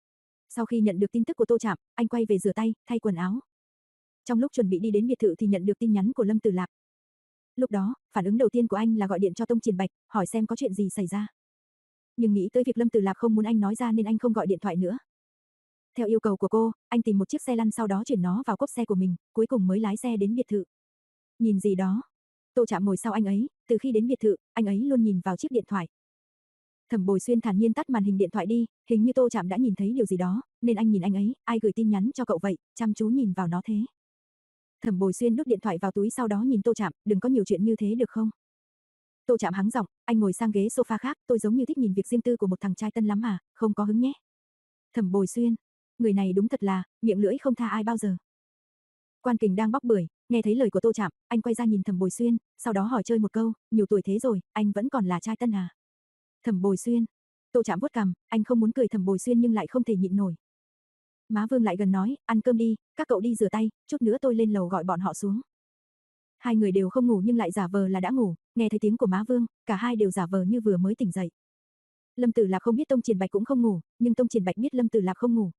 Sau khi nhận được tin tức của Tô Trạm, anh quay về rửa tay, thay quần áo. Trong lúc chuẩn bị đi đến biệt thự thì nhận được tin nhắn của Lâm Tử Lạp. Lúc đó, phản ứng đầu tiên của anh là gọi điện cho Tông Triển Bạch, hỏi xem có chuyện gì xảy ra. Nhưng nghĩ tới việc Lâm Tử Lạp không muốn anh nói ra nên anh không gọi điện thoại nữa. Theo yêu cầu của cô, anh tìm một chiếc xe lăn sau đó chuyển nó vào cốp xe của mình, cuối cùng mới lái xe đến biệt thự. Nhìn gì đó? Tô Trạm ngồi sau anh ấy, từ khi đến biệt thự, anh ấy luôn nhìn vào chiếc điện thoại. Thẩm Bồi Xuyên thản nhiên tắt màn hình điện thoại đi, hình như Tô Trạm đã nhìn thấy điều gì đó, nên anh nhìn anh ấy, ai gửi tin nhắn cho cậu vậy, chăm chú nhìn vào nó thế. Thẩm Bồi Xuyên đút điện thoại vào túi sau đó nhìn Tô Trạm, đừng có nhiều chuyện như thế được không? Tô Trạm hắng giọng, anh ngồi sang ghế sofa khác, tôi giống như thích nhìn việc riêng tư của một thằng trai tân lắm à, không có hứng nhé. Thẩm Bồi Xuyên, người này đúng thật là, miệng lưỡi không tha ai bao giờ. Quan Kình đang bóc bưởi, nghe thấy lời của Tô Trạm, anh quay ra nhìn Thẩm Bồi Xuyên, sau đó hỏi chơi một câu, nhiều tuổi thế rồi, anh vẫn còn là trai tân à? Thẩm Bồi Xuyên, Tô Trạm vuốt cằm, anh không muốn cười Thẩm Bồi Xuyên nhưng lại không thể nhịn nổi. Má Vương lại gần nói, ăn cơm đi, các cậu đi rửa tay, chút nữa tôi lên lầu gọi bọn họ xuống. Hai người đều không ngủ nhưng lại giả vờ là đã ngủ, nghe thấy tiếng của má Vương, cả hai đều giả vờ như vừa mới tỉnh dậy. Lâm Tử Lạp không biết Tông Triển Bạch cũng không ngủ, nhưng Tông Triển Bạch biết Lâm Tử Lạp không ngủ.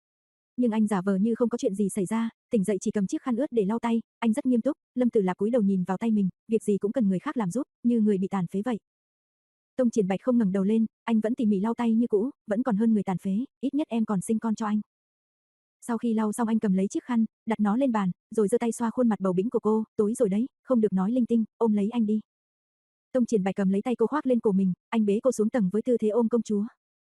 Nhưng anh giả vờ như không có chuyện gì xảy ra, tỉnh dậy chỉ cầm chiếc khăn ướt để lau tay, anh rất nghiêm túc, Lâm Tử Lạp cúi đầu nhìn vào tay mình, việc gì cũng cần người khác làm giúp, như người bị tàn phế vậy. Tông Triển Bạch không ngẩng đầu lên, anh vẫn tỉ mỉ lau tay như cũ, vẫn còn hơn người tàn phế, ít nhất em còn sinh con cho anh. Sau khi lau xong anh cầm lấy chiếc khăn, đặt nó lên bàn, rồi giơ tay xoa khuôn mặt bầu bĩnh của cô, tối rồi đấy, không được nói linh tinh, ôm lấy anh đi. Tông Triển Bạch cầm lấy tay cô khoác lên cổ mình, anh bế cô xuống tầng với tư thế ôm công chúa.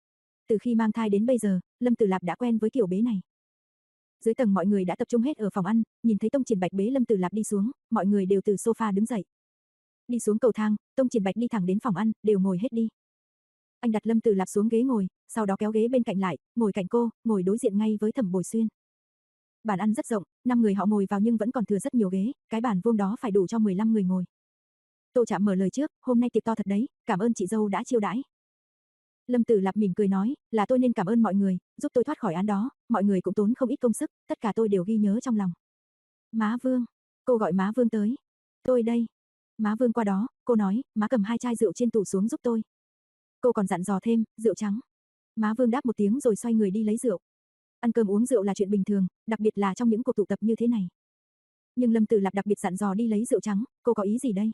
Từ khi mang thai đến bây giờ, Lâm Tử Lạp đã quen với kiểu bế này. Dưới tầng mọi người đã tập trung hết ở phòng ăn, nhìn thấy Tông Triển Bạch bế Lâm Tử Lạp đi xuống, mọi người đều từ sofa đứng dậy. Đi xuống cầu thang, Tông Triển Bạch đi thẳng đến phòng ăn, đều ngồi hết đi. Anh đặt Lâm Tử Lạp xuống ghế ngồi, sau đó kéo ghế bên cạnh lại, ngồi cạnh cô, ngồi đối diện ngay với Thẩm Bồi Xuyên. Bàn ăn rất rộng, năm người họ ngồi vào nhưng vẫn còn thừa rất nhiều ghế, cái bàn vuông đó phải đủ cho mười lăm người ngồi. Tô Trạm mở lời trước, hôm nay tiệc to thật đấy, cảm ơn chị dâu đã chiêu đãi. Lâm Tử Lạp mỉm cười nói, là tôi nên cảm ơn mọi người, giúp tôi thoát khỏi án đó, mọi người cũng tốn không ít công sức, tất cả tôi đều ghi nhớ trong lòng. Má Vương, cô gọi má Vương tới. Tôi đây. Má Vương qua đó, cô nói, má cầm hai chai rượu trên tủ xuống giúp tôi. Cô còn dặn dò thêm, rượu trắng. Má Vương đáp một tiếng rồi xoay người đi lấy rượu. Ăn cơm uống rượu là chuyện bình thường, đặc biệt là trong những cuộc tụ tập như thế này. Nhưng Lâm Tử Lạp đặc biệt dặn dò đi lấy rượu trắng, cô có ý gì đây?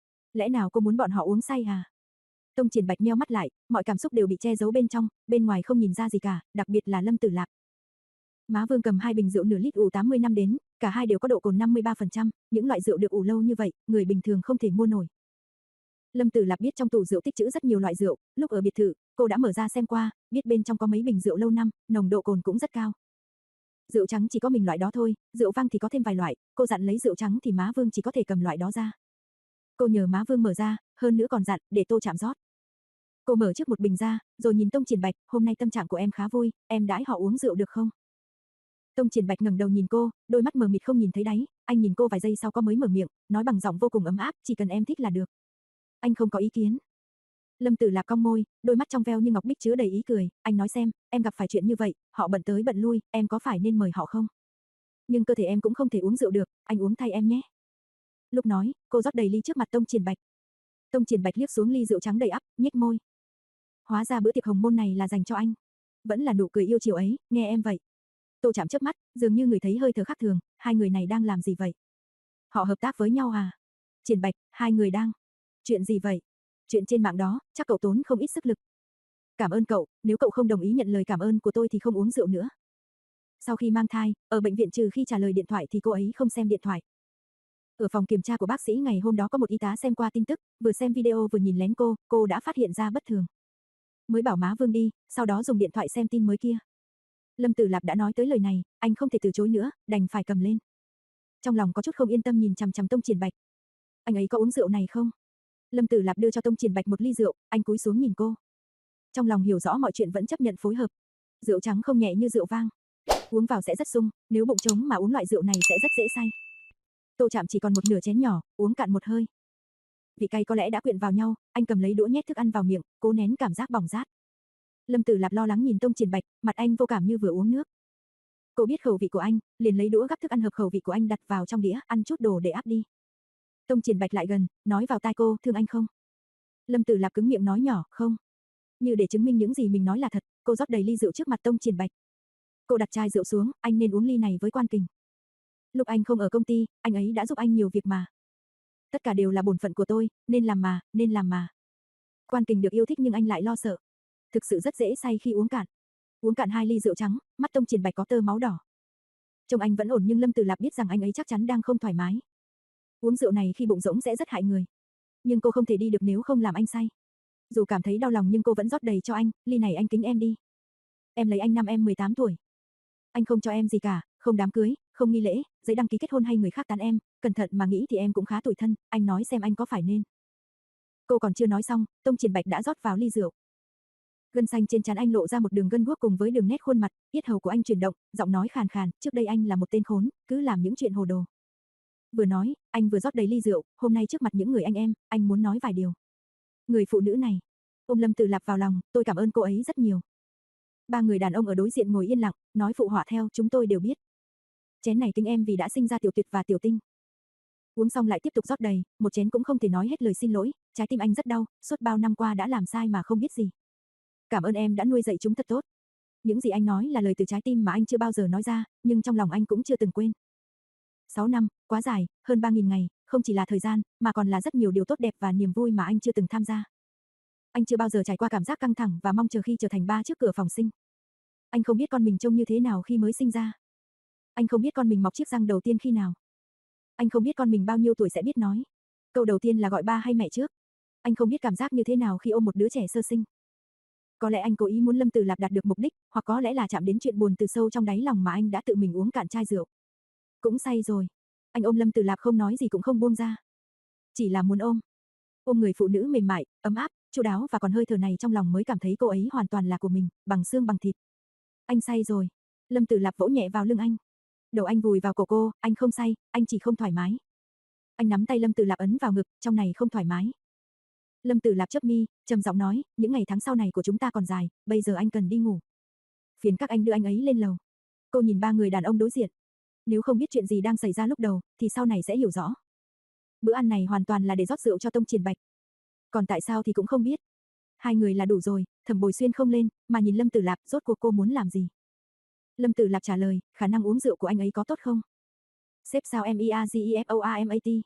Lẽ nào cô muốn bọn họ uống say à? Tông Triển Bạch nheo mắt lại, mọi cảm xúc đều bị che giấu bên trong, bên ngoài không nhìn ra gì cả, đặc biệt là Lâm Tử Lạp. Má Vương cầm hai bình rượu nửa lít ủ tám mươi năm đến, cả hai đều có độ cồn năm mươi ba phần trăm, những loại rượu được ủ lâu như vậy, người bình thường không thể mua nổi. Lâm Tử Lạp biết trong tủ rượu tích trữ rất nhiều loại rượu, lúc ở biệt thự, cô đã mở ra xem qua, biết bên trong có mấy bình rượu lâu năm, nồng độ cồn cũng rất cao. Rượu trắng chỉ có mình loại đó thôi, rượu vang thì có thêm vài loại, cô dặn lấy rượu trắng thì má Vương chỉ có thể cầm loại đó ra. Cô nhờ má Vương mở ra, hơn nữa còn dặn, để Tô Trạm rót. Cô mở trước một bình ra, rồi nhìn Tông Triển Bạch, hôm nay tâm trạng của em khá vui, em đãi họ uống rượu được không? Tông Triển Bạch ngẩng đầu nhìn cô, đôi mắt mờ mịt không nhìn thấy đáy, anh nhìn cô vài giây sau có mới mở miệng, nói bằng giọng vô cùng ấm áp, chỉ cần em thích là được. Anh không có ý kiến. Lâm Tử Lạp cong môi, đôi mắt trong veo như ngọc bích chứa đầy ý cười, anh nói xem, em gặp phải chuyện như vậy, họ bận tới bận lui, em có phải nên mời họ không? Nhưng cơ thể em cũng không thể uống rượu được, anh uống thay em nhé. Lúc nói, cô rót đầy ly trước mặt Tông Triển Bạch. Tông Triển Bạch liếc xuống ly rượu trắng đầy ắp, nhếch môi. Hóa ra bữa tiệc hồng môn này là dành cho anh. Vẫn là nụ cười yêu chiều ấy, nghe em vậy. Tô Trạm chớp mắt, dường như người thấy hơi thở khác thường, hai người này đang làm gì vậy? Họ hợp tác với nhau à? Triển Bạch, hai người đang... Chuyện gì vậy? Chuyện trên mạng đó, chắc cậu tốn không ít sức lực. Cảm ơn cậu, nếu cậu không đồng ý nhận lời cảm ơn của tôi thì không uống rượu nữa. Sau khi mang thai, ở bệnh viện trừ khi trả lời điện thoại thì cô ấy không xem điện thoại. Ở phòng kiểm tra của bác sĩ ngày hôm đó có một y tá xem qua tin tức, vừa xem video vừa nhìn lén cô, cô đã phát hiện ra bất thường. Mới bảo má Vương đi, sau đó dùng điện thoại xem tin mới kia. Lâm Tử Lạp đã nói tới lời này, anh không thể từ chối nữa, đành phải cầm lên. Trong lòng có chút không yên tâm nhìn chằm chằm Tông Triển Bạch. Anh ấy có uống rượu này không? Lâm Tử Lạp đưa cho Tông Triển Bạch một ly rượu, anh cúi xuống nhìn cô. Trong lòng hiểu rõ mọi chuyện vẫn chấp nhận phối hợp. Rượu trắng không nhẹ như rượu vang. Uống vào sẽ rất sung, nếu bụng trống mà uống loại rượu này sẽ rất dễ say. Tô Trạm chỉ còn một nửa chén nhỏ, uống cạn một hơi. Vị cay có lẽ đã quyện vào nhau, anh cầm lấy đũa nhét thức ăn vào miệng, cố nén cảm giác bỏng rát. Lâm Tử Lạp lo lắng nhìn Tông Triển Bạch, mặt anh vô cảm như vừa uống nước. Cô biết khẩu vị của anh, liền lấy đũa gắp thức ăn hợp khẩu vị của anh đặt vào trong đĩa, ăn chút đồ để áp đi. Tông Triển Bạch lại gần, nói vào tai cô, thương anh không? Lâm Tử Lạp cứng miệng nói nhỏ, không. Như để chứng minh những gì mình nói là thật, cô rót đầy ly rượu trước mặt Tông Triển Bạch. Cô đặt chai rượu xuống, anh nên uống ly này với Quan Kình. Lúc anh không ở công ty, anh ấy đã giúp anh nhiều việc mà. Tất cả đều là bổn phận của tôi, nên làm mà, nên làm mà. Quan Kình được yêu thích nhưng anh lại lo sợ. Thực sự rất dễ say khi uống cạn. Uống cạn hai ly rượu trắng, mắt Tông Triển Bạch có tơ máu đỏ. Trông anh vẫn ổn nhưng Lâm Tử Lạp biết rằng anh ấy chắc chắn đang không thoải mái. Uống rượu này khi bụng rỗng sẽ rất hại người. Nhưng cô không thể đi được nếu không làm anh say. Dù cảm thấy đau lòng nhưng cô vẫn rót đầy cho anh, ly này anh kính em đi. Em lấy anh năm em mười tám tuổi. Anh không cho em gì cả, không đám cưới, không nghi lễ, giấy đăng ký kết hôn hay người khác tán em, cẩn thận mà nghĩ thì em cũng khá tủi thân, anh nói xem anh có phải nên. Cô còn chưa nói xong, Tông Triển Bạch đã rót vào ly rượu. Gân xanh trên trán anh lộ ra một đường gân guốc cùng với đường nét khuôn mặt, yết hầu của anh chuyển động, giọng nói khàn khàn, trước đây anh là một tên khốn, cứ làm những chuyện hồ đồ. Vừa nói, anh vừa rót đầy ly rượu, hôm nay trước mặt những người anh em, anh muốn nói vài điều. Người phụ nữ này, ôm Lâm Tử Lạp vào lòng, tôi cảm ơn cô ấy rất nhiều. Ba người đàn ông ở đối diện ngồi yên lặng, nói phụ họa theo, chúng tôi đều biết. Chén này kính em vì đã sinh ra Tiểu Tuyệt và Tiểu Tinh. Uống xong lại tiếp tục rót đầy, một chén cũng không thể nói hết lời xin lỗi, trái tim anh rất đau, suốt bao năm qua đã làm sai mà không biết gì. Cảm ơn em đã nuôi dạy chúng thật tốt. Những gì anh nói là lời từ trái tim mà anh chưa bao giờ nói ra, nhưng trong lòng anh cũng chưa từng quên. Sáu năm, quá dài, hơn ba nghìn ngày, không chỉ là thời gian, mà còn là rất nhiều điều tốt đẹp và niềm vui mà anh chưa từng tham gia. Anh chưa bao giờ trải qua cảm giác căng thẳng và mong chờ khi trở thành ba trước cửa phòng sinh. Anh không biết con mình trông như thế nào khi mới sinh ra. Anh không biết con mình mọc chiếc răng đầu tiên khi nào. Anh không biết con mình bao nhiêu tuổi sẽ biết nói. Câu đầu tiên là gọi ba hay mẹ trước. Anh không biết cảm giác như thế nào khi ôm một đứa trẻ sơ sinh. Có lẽ anh cố ý muốn Lâm Tử Lạp đạt được mục đích, hoặc có lẽ là chạm đến chuyện buồn từ sâu trong đáy lòng mà anh đã tự mình uống cạn chai rượu. Cũng say rồi. Anh ôm Lâm Tử Lạp không nói gì cũng không buông ra. Chỉ là muốn ôm. Ôm người phụ nữ mềm mại, ấm áp, chu đáo và còn hơi thở này trong lòng mới cảm thấy cô ấy hoàn toàn là của mình, bằng xương bằng thịt. Anh say rồi. Lâm Tử Lạp vỗ nhẹ vào lưng anh. Đầu anh vùi vào cổ cô, anh không say, anh chỉ không thoải mái. Anh nắm tay Lâm Tử Lạp ấn vào ngực, trong này không thoải mái. Lâm Tử Lạp chớp mi, trầm giọng nói, những ngày tháng sau này của chúng ta còn dài, bây giờ anh cần đi ngủ. Phiền các anh đưa anh ấy lên lầu. Cô nhìn ba người đàn ông đối diện. Nếu không biết chuyện gì đang xảy ra lúc đầu, thì sau này sẽ hiểu rõ. Bữa ăn này hoàn toàn là để rót rượu cho Tông Triển Bạch. Còn tại sao thì cũng không biết. Hai người là đủ rồi, Thẩm Bồi Xuyên không lên, mà nhìn Lâm Tử Lạp, rốt cuộc cô muốn làm gì? Lâm Tử Lạp trả lời, khả năng uống rượu của anh ấy có tốt không? Xếp sao em i a g e f o a m a t.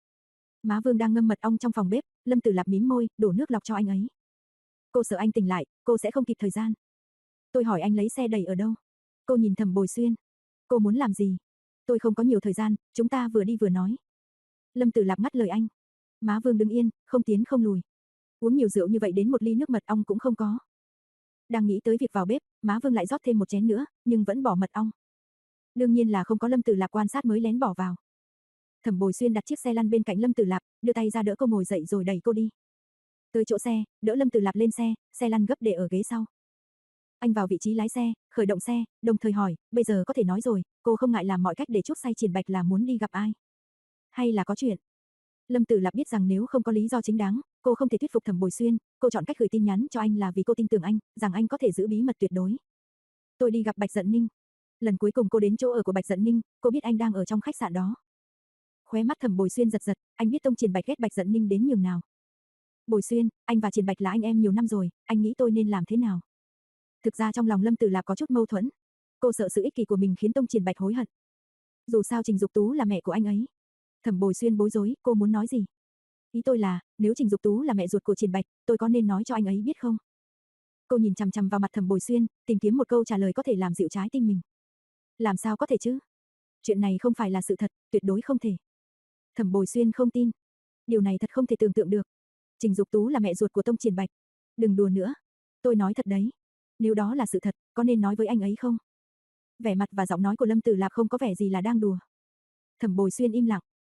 Má Vương đang ngâm mật ong trong phòng bếp, Lâm Tử Lạp mím môi, đổ nước lọc cho anh ấy. Cô sợ anh tỉnh lại, cô sẽ không kịp thời gian. Tôi hỏi anh lấy xe đẩy ở đâu? Cô nhìn Thẩm Bồi Xuyên. Cô muốn làm gì? Tôi không có nhiều thời gian, chúng ta vừa đi vừa nói. Lâm Tử Lạp ngắt lời anh. Má Vương đứng yên, không tiến không lùi. Uống nhiều rượu như vậy đến một ly nước mật ong cũng không có. Đang nghĩ tới việc vào bếp, má Vương lại rót thêm một chén nữa, nhưng vẫn bỏ mật ong. Đương nhiên là không có Lâm Tử Lạp quan sát mới lén bỏ vào. Thẩm Bồi Xuyên đặt chiếc xe lăn bên cạnh Lâm Tử Lạp, đưa tay ra đỡ cô ngồi dậy rồi đẩy cô đi. Tới chỗ xe, đỡ Lâm Tử Lạp lên xe, xe lăn gấp để ở ghế sau. Anh vào vị trí lái xe, khởi động xe, đồng thời hỏi, bây giờ có thể nói rồi, cô không ngại làm mọi cách để chuốc say Triển Bạch là muốn đi gặp ai? Hay là có chuyện? Lâm Tử Lạp biết rằng nếu không có lý do chính đáng, cô không thể thuyết phục Thẩm Bồi Xuyên, cô chọn cách gửi tin nhắn cho anh là vì cô tin tưởng anh, rằng anh có thể giữ bí mật tuyệt đối. Tôi đi gặp Bạch Dận Ninh. Lần cuối cùng cô đến chỗ ở của Bạch Dận Ninh, cô biết anh đang ở trong khách sạn đó. Khóe mắt Thẩm Bồi Xuyên giật giật, anh biết Tông Triển Bạch ghét Bạch Dận Ninh đến nhường nào. Bồi Xuyên, anh và Triển Bạch là anh em nhiều năm rồi, anh nghĩ tôi nên làm thế nào? Thực ra trong lòng Lâm Tử Lạp có chút mâu thuẫn. Cô sợ sự ích kỷ của mình khiến Tông Triển Bạch hối hận. Dù sao Trình Dục Tú là mẹ của anh ấy. Thẩm Bồi Xuyên bối rối, cô muốn nói gì? Ý tôi là, nếu Trình Dục Tú là mẹ ruột của Triển Bạch, tôi có nên nói cho anh ấy biết không? Cô nhìn chằm chằm vào mặt Thẩm Bồi Xuyên, tìm kiếm một câu trả lời có thể làm dịu trái tim mình. Làm sao có thể chứ? Chuyện này không phải là sự thật, tuyệt đối không thể. Thẩm Bồi Xuyên không tin. Điều này thật không thể tưởng tượng được. Trình Dục Tú là mẹ ruột của Tông Triển Bạch. Đừng đùa nữa. Tôi nói thật đấy. Nếu đó là sự thật, có nên nói với anh ấy không? Vẻ mặt và giọng nói của Lâm Tử Lạp không có vẻ gì là đang đùa. Thẩm Bồi Xuyên im lặng.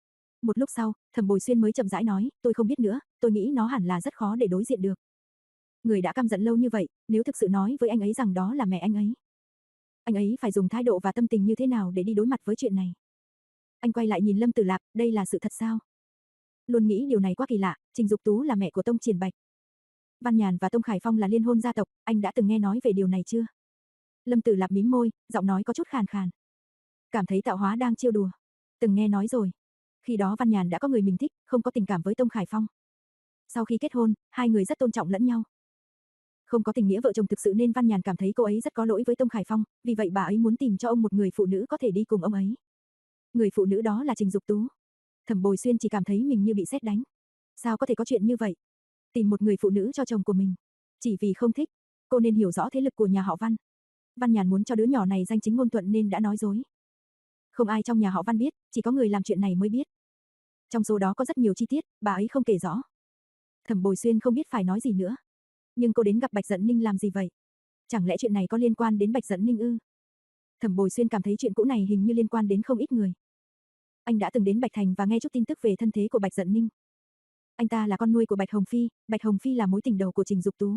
Một lúc sau, Thẩm Bồi Xuyên mới chậm rãi nói, tôi không biết nữa, tôi nghĩ nó hẳn là rất khó để đối diện được. Người đã căm giận lâu như vậy, nếu thực sự nói với anh ấy rằng đó là mẹ anh ấy, anh ấy phải dùng thái độ và tâm tình như thế nào để đi đối mặt với chuyện này? Anh quay lại nhìn Lâm Tử Lạp, đây là sự thật sao? Luôn nghĩ điều này quá kỳ lạ, Trình Dục Tú là mẹ của Tông Triển Bạch. Văn Nhàn và Tông Khải Phong là liên hôn gia tộc, anh đã từng nghe nói về điều này chưa? Lâm Tử Lạp mím môi, giọng nói có chút khàn khàn. Cảm thấy Tạo Hóa đang trêu đùa. Từng nghe nói rồi. Khi đó Văn Nhàn đã có người mình thích, không có tình cảm với Tông Khải Phong. Sau khi kết hôn, hai người rất tôn trọng lẫn nhau. Không có tình nghĩa vợ chồng thực sự nên Văn Nhàn cảm thấy cô ấy rất có lỗi với Tông Khải Phong, vì vậy bà ấy muốn tìm cho ông một người phụ nữ có thể đi cùng ông ấy. Người phụ nữ đó là Trình Dục Tú. Thẩm Bồi Xuyên chỉ cảm thấy mình như bị sét đánh. Sao có thể có chuyện như vậy? Tìm một người phụ nữ cho chồng của mình, chỉ vì không thích. Cô nên hiểu rõ thế lực của nhà họ Văn. Văn Nhàn muốn cho đứa nhỏ này danh chính ngôn thuận nên đã nói dối. Không ai trong nhà họ Văn biết, chỉ có người làm chuyện này mới biết. Trong số đó có rất nhiều chi tiết, bà ấy không kể rõ. Thẩm Bồi Xuyên không biết phải nói gì nữa. Nhưng cô đến gặp Bạch Dận Ninh làm gì vậy? Chẳng lẽ chuyện này có liên quan đến Bạch Dận Ninh ư? Thẩm Bồi Xuyên cảm thấy chuyện cũ này hình như liên quan đến không ít người. Anh đã từng đến Bạch Thành và nghe chút tin tức về thân thế của Bạch Dận Ninh. Anh ta là con nuôi của Bạch Hồng Phi, Bạch Hồng Phi là mối tình đầu của Trình Dục Tú.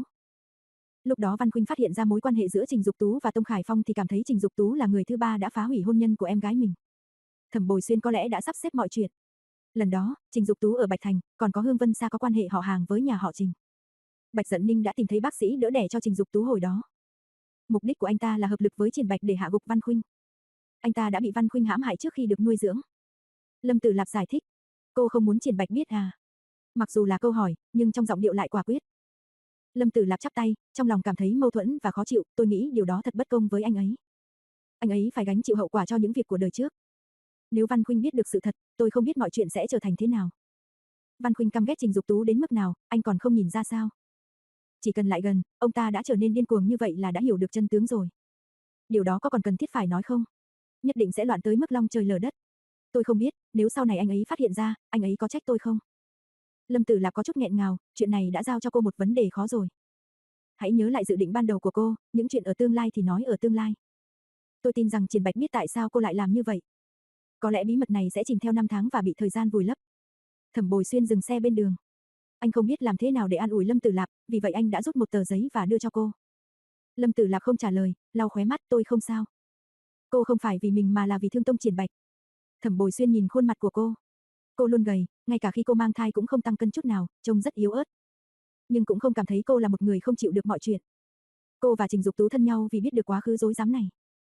Lúc đó Văn Khuynh phát hiện ra mối quan hệ giữa Trình Dục Tú và Tông Khải Phong thì cảm thấy Trình Dục Tú là người thứ ba đã phá hủy hôn nhân của em gái mình. Thẩm Bồi Xuyên có lẽ đã sắp xếp mọi chuyện. Lần đó, Trình Dục Tú ở Bạch Thành, còn có Hương Vân Sa có quan hệ họ hàng với nhà họ Trình. Bạch Dận Ninh đã tìm thấy bác sĩ đỡ đẻ cho Trình Dục Tú hồi đó. Mục đích của anh ta là hợp lực với Triển Bạch để hạ gục Văn Khuynh. Anh ta đã bị Văn Khuynh hãm hại trước khi được nuôi dưỡng. Lâm Tử Lạp giải thích, cô không muốn Triển Bạch biết à? Mặc dù là câu hỏi, nhưng trong giọng điệu lại quả quyết. Lâm Tử Lạp chắp tay, trong lòng cảm thấy mâu thuẫn và khó chịu, tôi nghĩ điều đó thật bất công với anh ấy. Anh ấy phải gánh chịu hậu quả cho những việc của đời trước. Nếu Văn Khuynh biết được sự thật, tôi không biết mọi chuyện sẽ trở thành thế nào. Văn Khuynh căm ghét Trình Dục Tú đến mức nào, anh còn không nhìn ra sao? Chỉ cần lại gần, ông ta đã trở nên điên cuồng như vậy là đã hiểu được chân tướng rồi. Điều đó có còn cần thiết phải nói không? Nhất định sẽ loạn tới mức long trời lở đất. Tôi không biết, nếu sau này anh ấy phát hiện ra, anh ấy có trách tôi không? Lâm Tử Lạp có chút nghẹn ngào, chuyện này đã giao cho cô một vấn đề khó rồi. Hãy nhớ lại dự định ban đầu của cô, những chuyện ở tương lai thì nói ở tương lai. Tôi tin rằng Triển Bạch biết tại sao cô lại làm như vậy. Có lẽ bí mật này sẽ chìm theo năm tháng và bị thời gian vùi lấp. Thẩm Bồi Xuyên dừng xe bên đường. Anh không biết làm thế nào để an ủi Lâm Tử Lạp, vì vậy anh đã rút một tờ giấy và đưa cho cô. Lâm Tử Lạp không trả lời, lau khóe mắt, tôi không sao. Cô không phải vì mình mà là vì thương Tông Triển Bạch. Thẩm Bồi Xuyên nhìn khuôn mặt của cô. Cô luôn gầy, ngay cả khi cô mang thai cũng không tăng cân chút nào, trông rất yếu ớt. Nhưng cũng không cảm thấy cô là một người không chịu được mọi chuyện. Cô và Trình Dục Tú thân nhau vì biết được quá khứ rối rắm này.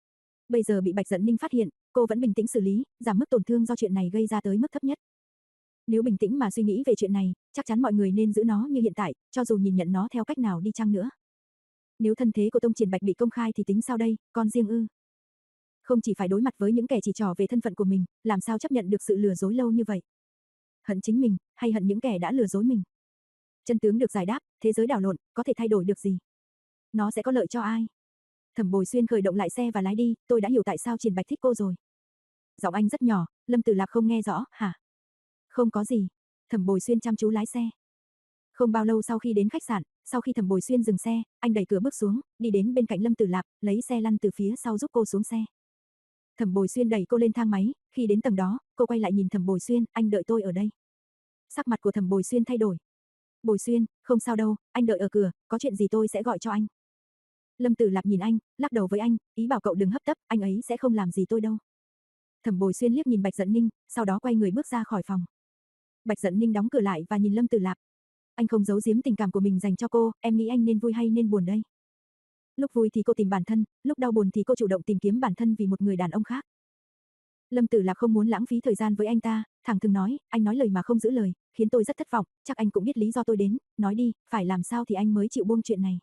Bây giờ bị Bạch Dận Ninh phát hiện, cô vẫn bình tĩnh xử lý, giảm mức tổn thương do chuyện này gây ra tới mức thấp nhất. Nếu bình tĩnh mà suy nghĩ về chuyện này, chắc chắn mọi người nên giữ nó như hiện tại, cho dù nhìn nhận nó theo cách nào đi chăng nữa. Nếu thân thế của Tông Triển Bạch bị công khai thì tính sao đây, con riêng ư? Không chỉ phải đối mặt với những kẻ chỉ trỏ về thân phận của mình, làm sao chấp nhận được sự lừa dối lâu như vậy? Hận chính mình, hay hận những kẻ đã lừa dối mình? Chân tướng được giải đáp, thế giới đảo lộn, có thể thay đổi được gì? Nó sẽ có lợi cho ai? Thẩm Bồi Xuyên khởi động lại xe và lái đi, tôi đã hiểu tại sao Triển Bạch thích cô rồi. Giọng anh rất nhỏ, Lâm Tử Lạp không nghe rõ, hả? Không có gì. Thẩm Bồi Xuyên chăm chú lái xe. Không bao lâu sau khi đến khách sạn, sau khi Thẩm Bồi Xuyên dừng xe, anh đẩy cửa bước xuống, đi đến bên cạnh Lâm Tử Lạp, lấy xe lăn từ phía sau giúp cô xuống xe. Thẩm Bồi Xuyên đẩy cô lên thang máy, khi đến tầng đó, cô quay lại nhìn Thẩm Bồi Xuyên, anh đợi tôi ở đây. Sắc mặt của Thẩm Bồi Xuyên thay đổi. Bồi Xuyên, không sao đâu, anh đợi ở cửa, có chuyện gì tôi sẽ gọi cho anh. Lâm Tử Lạp nhìn anh, lắc đầu với anh, ý bảo cậu đừng hấp tấp, anh ấy sẽ không làm gì tôi đâu. Thẩm Bồi Xuyên liếc nhìn Bạch Dận Ninh, sau đó quay người bước ra khỏi phòng. Bạch Dận Ninh đóng cửa lại và nhìn Lâm Tử Lạp. Anh không giấu giếm tình cảm của mình dành cho cô, em nghĩ anh nên vui hay nên buồn đây? Lúc vui thì cô tìm bản thân, lúc đau buồn thì cô chủ động tìm kiếm bản thân vì một người đàn ông khác. Lâm Tử Lạp không muốn lãng phí thời gian với anh ta, thẳng thừng nói, anh nói lời mà không giữ lời, khiến tôi rất thất vọng, chắc anh cũng biết lý do tôi đến, nói đi, phải làm sao thì anh mới chịu buông chuyện này.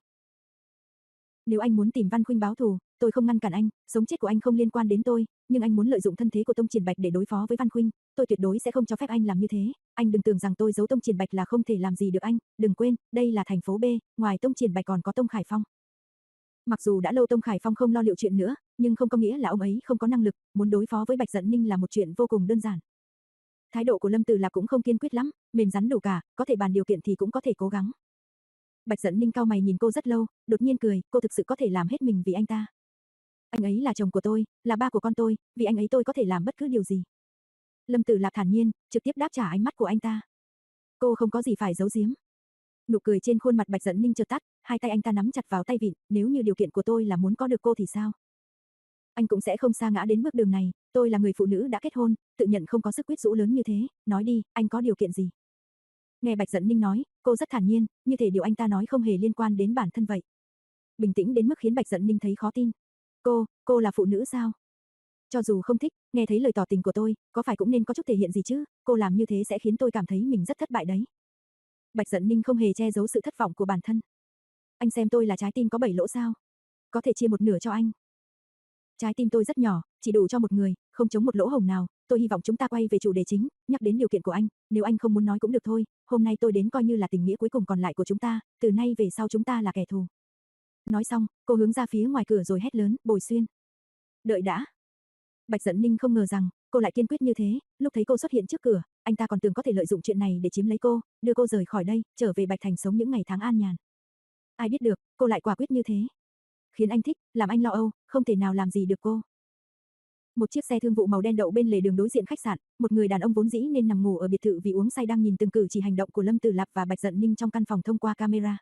Nếu anh muốn tìm Văn Khuynh báo thù, tôi không ngăn cản anh, sống chết của anh không liên quan đến tôi, nhưng anh muốn lợi dụng thân thế của Tông Triển Bạch để đối phó với Văn Khuynh, tôi tuyệt đối sẽ không cho phép anh làm như thế. Anh đừng tưởng rằng tôi giấu Tông Triển Bạch là không thể làm gì được anh, đừng quên, đây là thành phố B, ngoài Tông Triển Bạch còn có Tông Khải Phong. Mặc dù đã lâu Tông Khải Phong không lo liệu chuyện nữa, nhưng không có nghĩa là ông ấy không có năng lực, muốn đối phó với Bạch Dận Ninh là một chuyện vô cùng đơn giản. Thái độ của Lâm Tử Lạp cũng không kiên quyết lắm, mềm rắn đủ cả, có thể bàn điều kiện thì cũng có thể cố gắng. Bạch Dận Ninh cau mày nhìn cô rất lâu, đột nhiên cười, cô thực sự có thể làm hết mình vì anh ta. Anh ấy là chồng của tôi, là ba của con tôi, vì anh ấy tôi có thể làm bất cứ điều gì. Lâm Tử Lạp thản nhiên, trực tiếp đáp trả ánh mắt của anh ta. Cô không có gì phải giấu giếm. Nụ cười trên khuôn mặt Bạch Dận Ninh chợt tắt, hai tay anh ta nắm chặt vào tay vịn, nếu như điều kiện của tôi là muốn có được cô thì sao? Anh cũng sẽ không sa ngã đến bước đường này, tôi là người phụ nữ đã kết hôn, tự nhận không có sức quyết rũ lớn như thế, nói đi, anh có điều kiện gì? Nghe Bạch Dận Ninh nói, cô rất thản nhiên, như thể điều anh ta nói không hề liên quan đến bản thân vậy. Bình tĩnh đến mức khiến Bạch Dận Ninh thấy khó tin. Cô, cô là phụ nữ sao? Cho dù không thích, nghe thấy lời tỏ tình của tôi, có phải cũng nên có chút thể hiện gì chứ, cô làm như thế sẽ khiến tôi cảm thấy mình rất thất bại đấy. Bạch Dận Ninh không hề che giấu sự thất vọng của bản thân. Anh xem tôi là trái tim có bảy lỗ sao? Có thể chia một nửa cho anh. Trái tim tôi rất nhỏ, chỉ đủ cho một người, không chống một lỗ hổng nào, tôi hy vọng chúng ta quay về chủ đề chính, nhắc đến điều kiện của anh, nếu anh không muốn nói cũng được thôi, hôm nay tôi đến coi như là tình nghĩa cuối cùng còn lại của chúng ta, từ nay về sau chúng ta là kẻ thù. Nói xong, cô hướng ra phía ngoài cửa rồi hét lớn, Bồi Xuyên. Đợi đã. Bạch Dận Ninh không ngờ rằng, cô lại kiên quyết như thế, lúc thấy cô xuất hiện trước cửa, anh ta còn tưởng có thể lợi dụng chuyện này để chiếm lấy cô, đưa cô rời khỏi đây, trở về Bạch Thành sống những ngày tháng an nhàn. Ai biết được, cô lại quả quyết như thế. Khiến anh thích, làm anh lo âu, không thể nào làm gì được cô. Một chiếc xe thương vụ màu đen đậu bên lề đường đối diện khách sạn, một người đàn ông vốn dĩ nên nằm ngủ ở biệt thự vì uống say đang nhìn từng cử chỉ hành động của Lâm Tử Lạp và Bạch Dận Ninh trong căn phòng thông qua camera.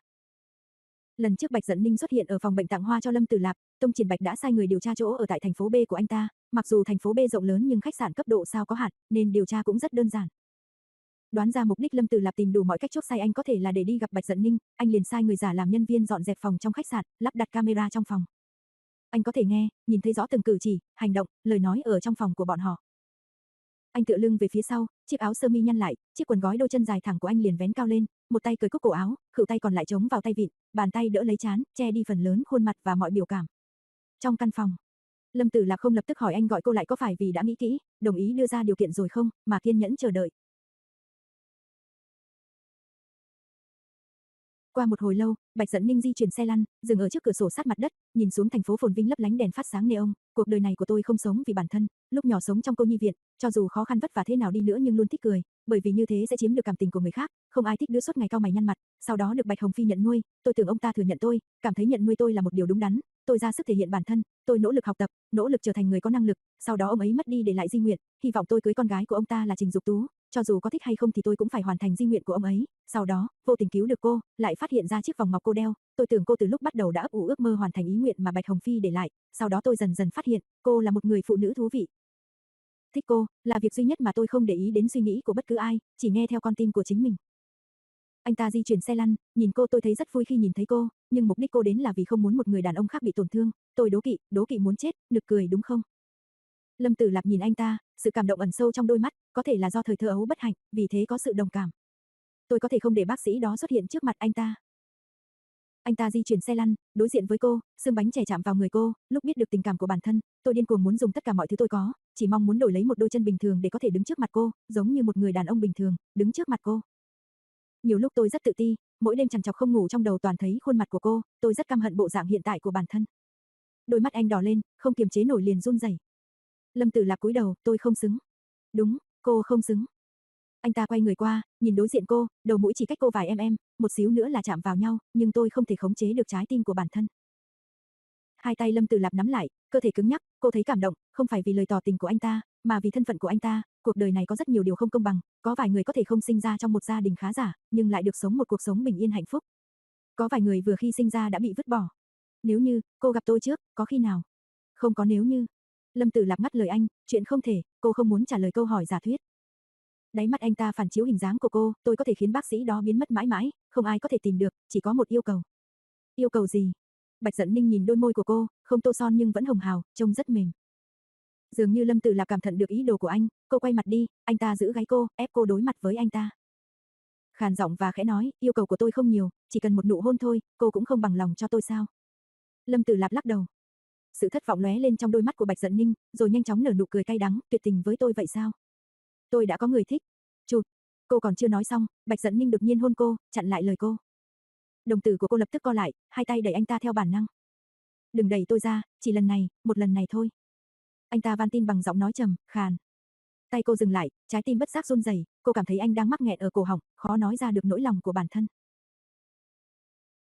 Lần trước Bạch Dận Ninh xuất hiện ở phòng bệnh tặng hoa cho Lâm Tử Lạp, Tông Triển Bạch đã sai người điều tra chỗ ở tại thành phố B của anh ta, mặc dù thành phố B rộng lớn nhưng khách sạn cấp độ sao có hạn, nên điều tra cũng rất đơn giản. Đoán ra mục đích Lâm Tử Lạp tìm đủ mọi cách chốt sai anh có thể là để đi gặp Bạch Dận Ninh, anh liền sai người giả làm nhân viên dọn dẹp phòng trong khách sạn, lắp đặt camera trong phòng. Anh có thể nghe, nhìn thấy rõ từng cử chỉ, hành động, lời nói ở trong phòng của bọn họ. Anh tựa lưng về phía sau, chiếc áo sơ mi nhăn lại, chiếc quần gói đôi chân dài thẳng của anh liền vén cao lên, một tay cởi cúc cổ áo, khuỷu tay còn lại chống vào tay vịn, bàn tay đỡ lấy trán, che đi phần lớn khuôn mặt và mọi biểu cảm. Trong căn phòng, Lâm Tử Lạc không lập tức hỏi anh gọi cô lại có phải vì đã nghĩ kỹ, đồng ý đưa ra điều kiện rồi không, mà kiên nhẫn chờ đợi. Qua một hồi lâu, Bạch Dận Ninh di chuyển xe lăn, dừng ở trước cửa sổ sát mặt đất, nhìn xuống thành phố phồn vinh lấp lánh đèn phát sáng neon. Cuộc đời này của tôi không sống vì bản thân, lúc nhỏ sống trong cô nhi viện, cho dù khó khăn vất vả thế nào đi nữa nhưng luôn thích cười, bởi vì như thế sẽ chiếm được cảm tình của người khác. Không ai thích đứa suốt ngày cau mày nhăn mặt. Sau đó được Bạch Hồng Phi nhận nuôi, tôi tưởng ông ta thừa nhận tôi, cảm thấy nhận nuôi tôi là một điều đúng đắn. Tôi ra sức thể hiện bản thân, tôi nỗ lực học tập, nỗ lực trở thành người có năng lực. Sau đó ông ấy mất đi để lại di nguyện, hy vọng tôi cưới con gái của ông ta là Trình Dục Tú. Cho dù có thích hay không thì tôi cũng phải hoàn thành di nguyện của ông ấy. Sau đó, vô tình cứu được cô, lại phát hiện ra chiếc vòng ngọc cô đeo. Tôi tưởng cô từ lúc bắt đầu đã ấp ủ ước mơ hoàn thành ý nguyện mà Bạch Hồng Phi để lại. Sau đó tôi dần dần phát hiện, cô là một người phụ nữ thú vị. Thích cô, là việc duy nhất mà tôi không để ý đến suy nghĩ của bất cứ ai, chỉ nghe theo con tim của chính mình. Anh ta di chuyển xe lăn, nhìn cô tôi thấy rất vui khi nhìn thấy cô, nhưng mục đích cô đến là vì không muốn một người đàn ông khác bị tổn thương. Tôi đố kỵ, đố kỵ muốn chết, nực cười đúng không? Lâm Tử Lạp nhìn anh ta, sự cảm động ẩn sâu trong đôi mắt, có thể là do thời thơ ấu bất hạnh, vì thế có sự đồng cảm. Tôi có thể không để bác sĩ đó xuất hiện trước mặt anh ta. Anh ta di chuyển xe lăn, đối diện với cô, xương bánh chè chạm vào người cô, lúc biết được tình cảm của bản thân, tôi điên cuồng muốn dùng tất cả mọi thứ tôi có, chỉ mong muốn đổi lấy một đôi chân bình thường để có thể đứng trước mặt cô, giống như một người đàn ông bình thường, đứng trước mặt cô. Nhiều lúc tôi rất tự ti, mỗi đêm trằn trọc không ngủ trong đầu toàn thấy khuôn mặt của cô, tôi rất căm hận bộ dạng hiện tại của bản thân. Đôi mắt anh đỏ lên, không kiềm chế nổi liền run rẩy. Lâm Tử Lạc cúi đầu, tôi không xứng. Đúng, cô không xứng. Anh ta quay người qua, nhìn đối diện cô, đầu mũi chỉ cách cô vài mm, một xíu nữa là chạm vào nhau, nhưng tôi không thể khống chế được trái tim của bản thân. Hai tay Lâm Tử Lạp nắm lại, cơ thể cứng nhắc, cô thấy cảm động, không phải vì lời tỏ tình của anh ta, mà vì thân phận của anh ta. Cuộc đời này có rất nhiều điều không công bằng, có vài người có thể không sinh ra trong một gia đình khá giả, nhưng lại được sống một cuộc sống bình yên hạnh phúc. Có vài người vừa khi sinh ra đã bị vứt bỏ. Nếu như cô gặp tôi trước, có khi nào? Không có nếu như. Lâm Tử Lạp ngắt lời anh, chuyện không thể, cô không muốn trả lời câu hỏi giả thuyết. Đáy mắt anh ta phản chiếu hình dáng của cô, tôi có thể khiến bác sĩ đó biến mất mãi mãi, không ai có thể tìm được, chỉ có một yêu cầu. Yêu cầu gì? Bạch Dận Ninh nhìn đôi môi của cô, không tô son nhưng vẫn hồng hào, trông rất mềm. Dường như Lâm Tử Lạp cảm nhận được ý đồ của anh, cô quay mặt đi, anh ta giữ gáy cô, ép cô đối mặt với anh ta. Khàn giọng và khẽ nói, yêu cầu của tôi không nhiều, chỉ cần một nụ hôn thôi, cô cũng không bằng lòng cho tôi sao? Lâm Tử Lạp lắc đầu. Sự thất vọng lóe lên trong đôi mắt của Bạch Dận Ninh, rồi nhanh chóng nở nụ cười cay đắng, tuyệt tình với tôi vậy sao? Tôi đã có người thích. Chụt, cô còn chưa nói xong, Bạch Dận Ninh đột nhiên hôn cô, chặn lại lời cô. Đồng tử của cô lập tức co lại, hai tay đẩy anh ta theo bản năng. Đừng đẩy tôi ra, chỉ lần này, một lần này thôi. Anh ta van tin bằng giọng nói trầm, khàn. Tay cô dừng lại, trái tim bất giác run rẩy, cô cảm thấy anh đang mắc nghẹn ở cổ họng, khó nói ra được nỗi lòng của bản thân.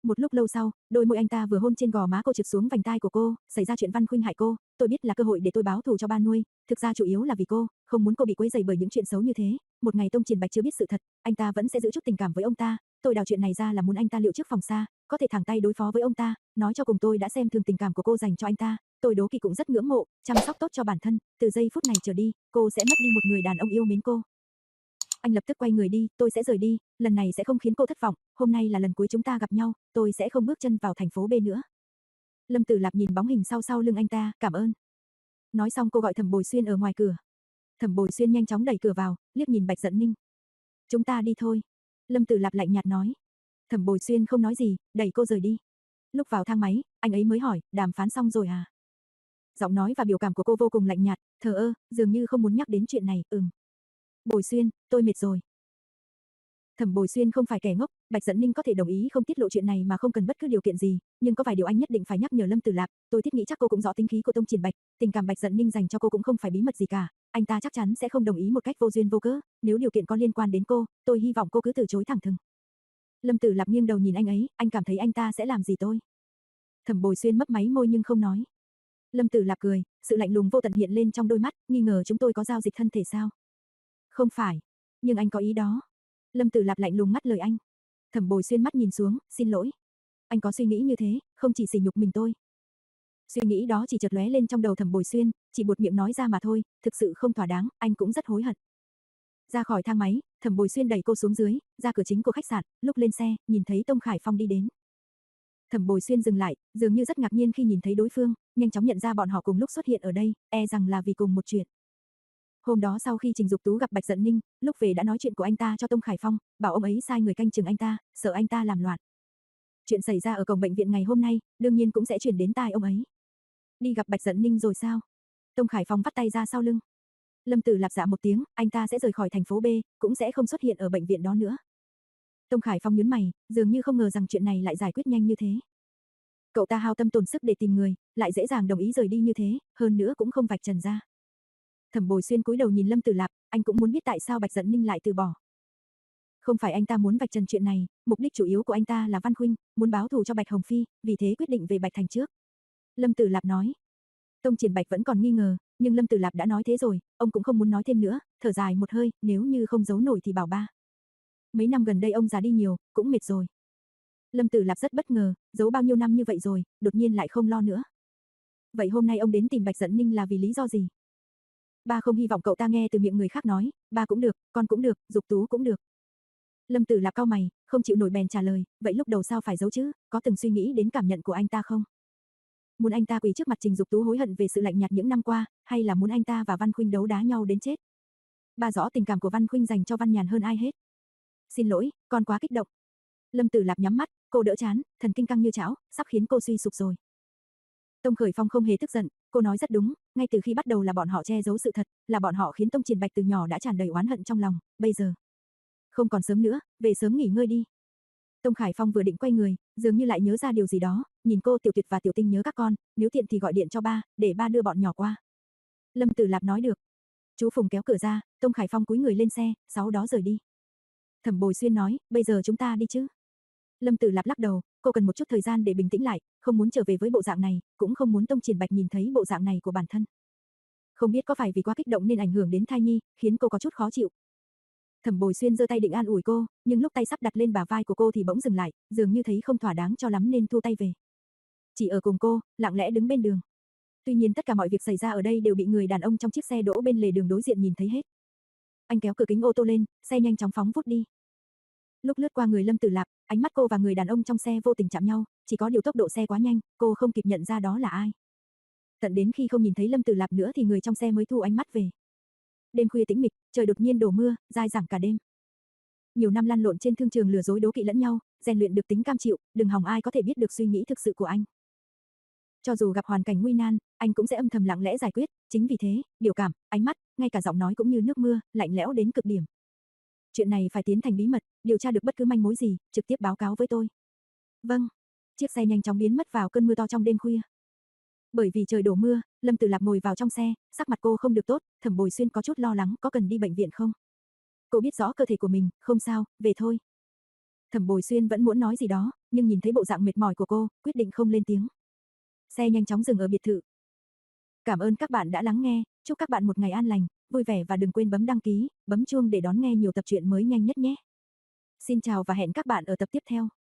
Một lúc lâu sau, đôi môi anh ta vừa hôn trên gò má cô trượt xuống vành tai của cô, xảy ra chuyện Văn Khuynh hại cô, tôi biết là cơ hội để tôi báo thù cho ba nuôi, thực ra chủ yếu là vì cô, không muốn cô bị quấy rầy bởi những chuyện xấu như thế. Một ngày Tông Triển Bạch chưa biết sự thật, anh ta vẫn sẽ giữ chút tình cảm với ông ta, tôi đào chuyện này ra là muốn anh ta liệu trước phòng xa, có thể thẳng tay đối phó với ông ta, nói cho cùng tôi đã xem thường tình cảm của cô dành cho anh ta, tôi đố kỵ cũng rất ngưỡng mộ, chăm sóc tốt cho bản thân, từ giây phút này trở đi, cô sẽ mất đi một người đàn ông yêu mến cô. Anh lập tức quay người đi, tôi sẽ rời đi, lần này sẽ không khiến cô thất vọng, hôm nay là lần cuối chúng ta gặp nhau, tôi sẽ không bước chân vào thành phố B nữa. Lâm Tử Lạp nhìn bóng hình sau sau lưng anh ta, cảm ơn. Nói xong cô gọi Thẩm Bồi Xuyên ở ngoài cửa. Thẩm Bồi Xuyên nhanh chóng đẩy cửa vào, liếc nhìn Bạch Dận Ninh. Chúng ta đi thôi. Lâm Tử Lạp lạnh nhạt nói. Thẩm Bồi Xuyên không nói gì, đẩy cô rời đi. Lúc vào thang máy, anh ấy mới hỏi, đàm phán xong rồi à? Giọng nói và biểu cảm của cô vô cùng lạnh nhạt, thờ ơ, dường như không muốn nhắc đến chuyện này, ừm. Bồi Xuyên, tôi mệt rồi. Thẩm Bồi Xuyên không phải kẻ ngốc, Bạch Dận Ninh có thể đồng ý không tiết lộ chuyện này mà không cần bất cứ điều kiện gì, nhưng có vài điều anh nhất định phải nhắc nhở Lâm Tử Lạp, tôi thiết nghĩ chắc cô cũng rõ tính khí của Tông Triển Bạch, tình cảm Bạch Dận Ninh dành cho cô cũng không phải bí mật gì cả, anh ta chắc chắn sẽ không đồng ý một cách vô duyên vô cớ, nếu điều kiện có liên quan đến cô, tôi hy vọng cô cứ từ chối thẳng thừng. Lâm Tử Lạp nghiêng đầu nhìn anh ấy, anh cảm thấy anh ta sẽ làm gì tôi? Thẩm Bồi Xuyên mấp máy môi nhưng không nói. Lâm Tử Lạp cười, sự lạnh lùng vô tận hiện lên trong đôi mắt, nghi ngờ chúng tôi có giao dịch thân thể sao? Không phải, nhưng anh có ý đó. Lâm Tử Lạp lạnh lùng ngắt lời anh. Thẩm Bồi Xuyên mắt nhìn xuống, xin lỗi. Anh có suy nghĩ như thế, không chỉ sỉ nhục mình tôi. Suy nghĩ đó chỉ chợt lóe lên trong đầu Thẩm Bồi Xuyên, chỉ buột miệng nói ra mà thôi, thực sự không thỏa đáng, anh cũng rất hối hận. Ra khỏi thang máy, Thẩm Bồi Xuyên đẩy cô xuống dưới, ra cửa chính của khách sạn, lúc lên xe, nhìn thấy Tông Khải Phong đi đến. Thẩm Bồi Xuyên dừng lại, dường như rất ngạc nhiên khi nhìn thấy đối phương, nhanh chóng nhận ra bọn họ cùng lúc xuất hiện ở đây, e rằng là vì cùng một chuyện. Hôm đó sau khi Trình Dục Tú gặp Bạch Dận Ninh, lúc về đã nói chuyện của anh ta cho Tông Khải Phong, bảo ông ấy sai người canh chừng anh ta, sợ anh ta làm loạn. Chuyện xảy ra ở cổng bệnh viện ngày hôm nay, đương nhiên cũng sẽ truyền đến tai ông ấy. Đi gặp Bạch Dận Ninh rồi sao? Tông Khải Phong vắt tay ra sau lưng. Lâm Tử Lạp dạ một tiếng, anh ta sẽ rời khỏi thành phố B, cũng sẽ không xuất hiện ở bệnh viện đó nữa. Tông Khải Phong nhướng mày, dường như không ngờ rằng chuyện này lại giải quyết nhanh như thế. Cậu ta hao tâm tổn sức để tìm người, lại dễ dàng đồng ý rời đi như thế, hơn nữa cũng không vạch trần ra. Thẩm Bồi Xuyên cúi đầu nhìn Lâm Tử Lạp, anh cũng muốn biết tại sao Bạch Dận Ninh lại từ bỏ. Không phải anh ta muốn vạch trần chuyện này, mục đích chủ yếu của anh ta là Văn Khuynh, muốn báo thù cho Bạch Hồng Phi, vì thế quyết định về Bạch Thành trước. Lâm Tử Lạp nói. Tông Triển Bạch vẫn còn nghi ngờ, nhưng Lâm Tử Lạp đã nói thế rồi, ông cũng không muốn nói thêm nữa, thở dài một hơi, nếu như không giấu nổi thì bảo ba. Mấy năm gần đây ông già đi nhiều, cũng mệt rồi. Lâm Tử Lạp rất bất ngờ, giấu bao nhiêu năm như vậy rồi, đột nhiên lại không lo nữa. Vậy hôm nay ông đến tìm Bạch Dận Ninh là vì lý do gì? Ba không hy vọng cậu ta nghe từ miệng người khác nói, ba cũng được, con cũng được, Dục Tú cũng được. Lâm Tử Lạp cau mày, không chịu nổi bèn trả lời, vậy lúc đầu sao phải giấu chứ, có từng suy nghĩ đến cảm nhận của anh ta không? Muốn anh ta quỳ trước mặt Trình Dục Tú hối hận về sự lạnh nhạt những năm qua, hay là muốn anh ta và Văn Khuynh đấu đá nhau đến chết? Ba rõ tình cảm của Văn Khuynh dành cho Văn Nhàn hơn ai hết. Xin lỗi, con quá kích động. Lâm Tử Lạp nhắm mắt, cô đỡ chán, thần kinh căng như chảo, sắp khiến cô suy sụp rồi. Tông Khởi Phong không hề tức giận, cô nói rất đúng, ngay từ khi bắt đầu là bọn họ che giấu sự thật, là bọn họ khiến Tông Triển Bạch từ nhỏ đã tràn đầy oán hận trong lòng, bây giờ. Không còn sớm nữa, về sớm nghỉ ngơi đi. Tông Khải Phong vừa định quay người, dường như lại nhớ ra điều gì đó, nhìn cô Tiểu Tuyệt và Tiểu Tinh nhớ các con, nếu tiện thì gọi điện cho ba, để ba đưa bọn nhỏ qua. Lâm Tử Lạp nói được. Chú Phùng kéo cửa ra, Tông Khải Phong cúi người lên xe, sau đó rời đi. Thẩm Bồi Xuyên nói, bây giờ chúng ta đi chứ? Lâm Tử Lạp lắc đầu, cô cần một chút thời gian để bình tĩnh lại, không muốn trở về với bộ dạng này, cũng không muốn Tông Triển Bạch nhìn thấy bộ dạng này của bản thân. Không biết có phải vì quá kích động nên ảnh hưởng đến thai nhi, khiến cô có chút khó chịu. Thẩm Bồi Xuyên giơ tay định an ủi cô, nhưng lúc tay sắp đặt lên bả vai của cô thì bỗng dừng lại, dường như thấy không thỏa đáng cho lắm nên thu tay về. Chỉ ở cùng cô, lặng lẽ đứng bên đường. Tuy nhiên tất cả mọi việc xảy ra ở đây đều bị người đàn ông trong chiếc xe đỗ bên lề đường đối diện nhìn thấy hết. Anh kéo cửa kính ô tô lên, xe nhanh chóng phóng vút đi. Lúc lướt qua người Lâm Tử Lạp, ánh mắt cô và người đàn ông trong xe vô tình chạm nhau, chỉ có điều tốc độ xe quá nhanh, cô không kịp nhận ra đó là ai. Tận đến khi không nhìn thấy Lâm Tử Lạp nữa thì người trong xe mới thu ánh mắt về. Đêm khuya tĩnh mịch, trời đột nhiên đổ mưa, dai dẳng cả đêm. Nhiều năm lăn lộn trên thương trường lừa dối đố kỵ lẫn nhau, rèn luyện được tính cam chịu, đừng hòng ai có thể biết được suy nghĩ thực sự của anh. Cho dù gặp hoàn cảnh nguy nan, anh cũng sẽ âm thầm lặng lẽ giải quyết, chính vì thế, biểu cảm, ánh mắt, ngay cả giọng nói cũng như nước mưa, lạnh lẽo đến cực điểm. Chuyện này phải tiến thành bí mật, điều tra được bất cứ manh mối gì, trực tiếp báo cáo với tôi. Vâng. Chiếc xe nhanh chóng biến mất vào cơn mưa to trong đêm khuya. Bởi vì trời đổ mưa, Lâm Tử Lạp ngồi vào trong xe, sắc mặt cô không được tốt, Thẩm Bồi Xuyên có chút lo lắng, có cần đi bệnh viện không? Cô biết rõ cơ thể của mình, không sao, về thôi. Thẩm Bồi Xuyên vẫn muốn nói gì đó, nhưng nhìn thấy bộ dạng mệt mỏi của cô, quyết định không lên tiếng. Xe nhanh chóng dừng ở biệt thự. Cảm ơn các bạn đã lắng nghe, chúc các bạn một ngày an lành, vui vẻ và đừng quên bấm đăng ký, bấm chuông để đón nghe nhiều tập truyện mới nhanh nhất nhé. Xin chào và hẹn các bạn ở tập tiếp theo.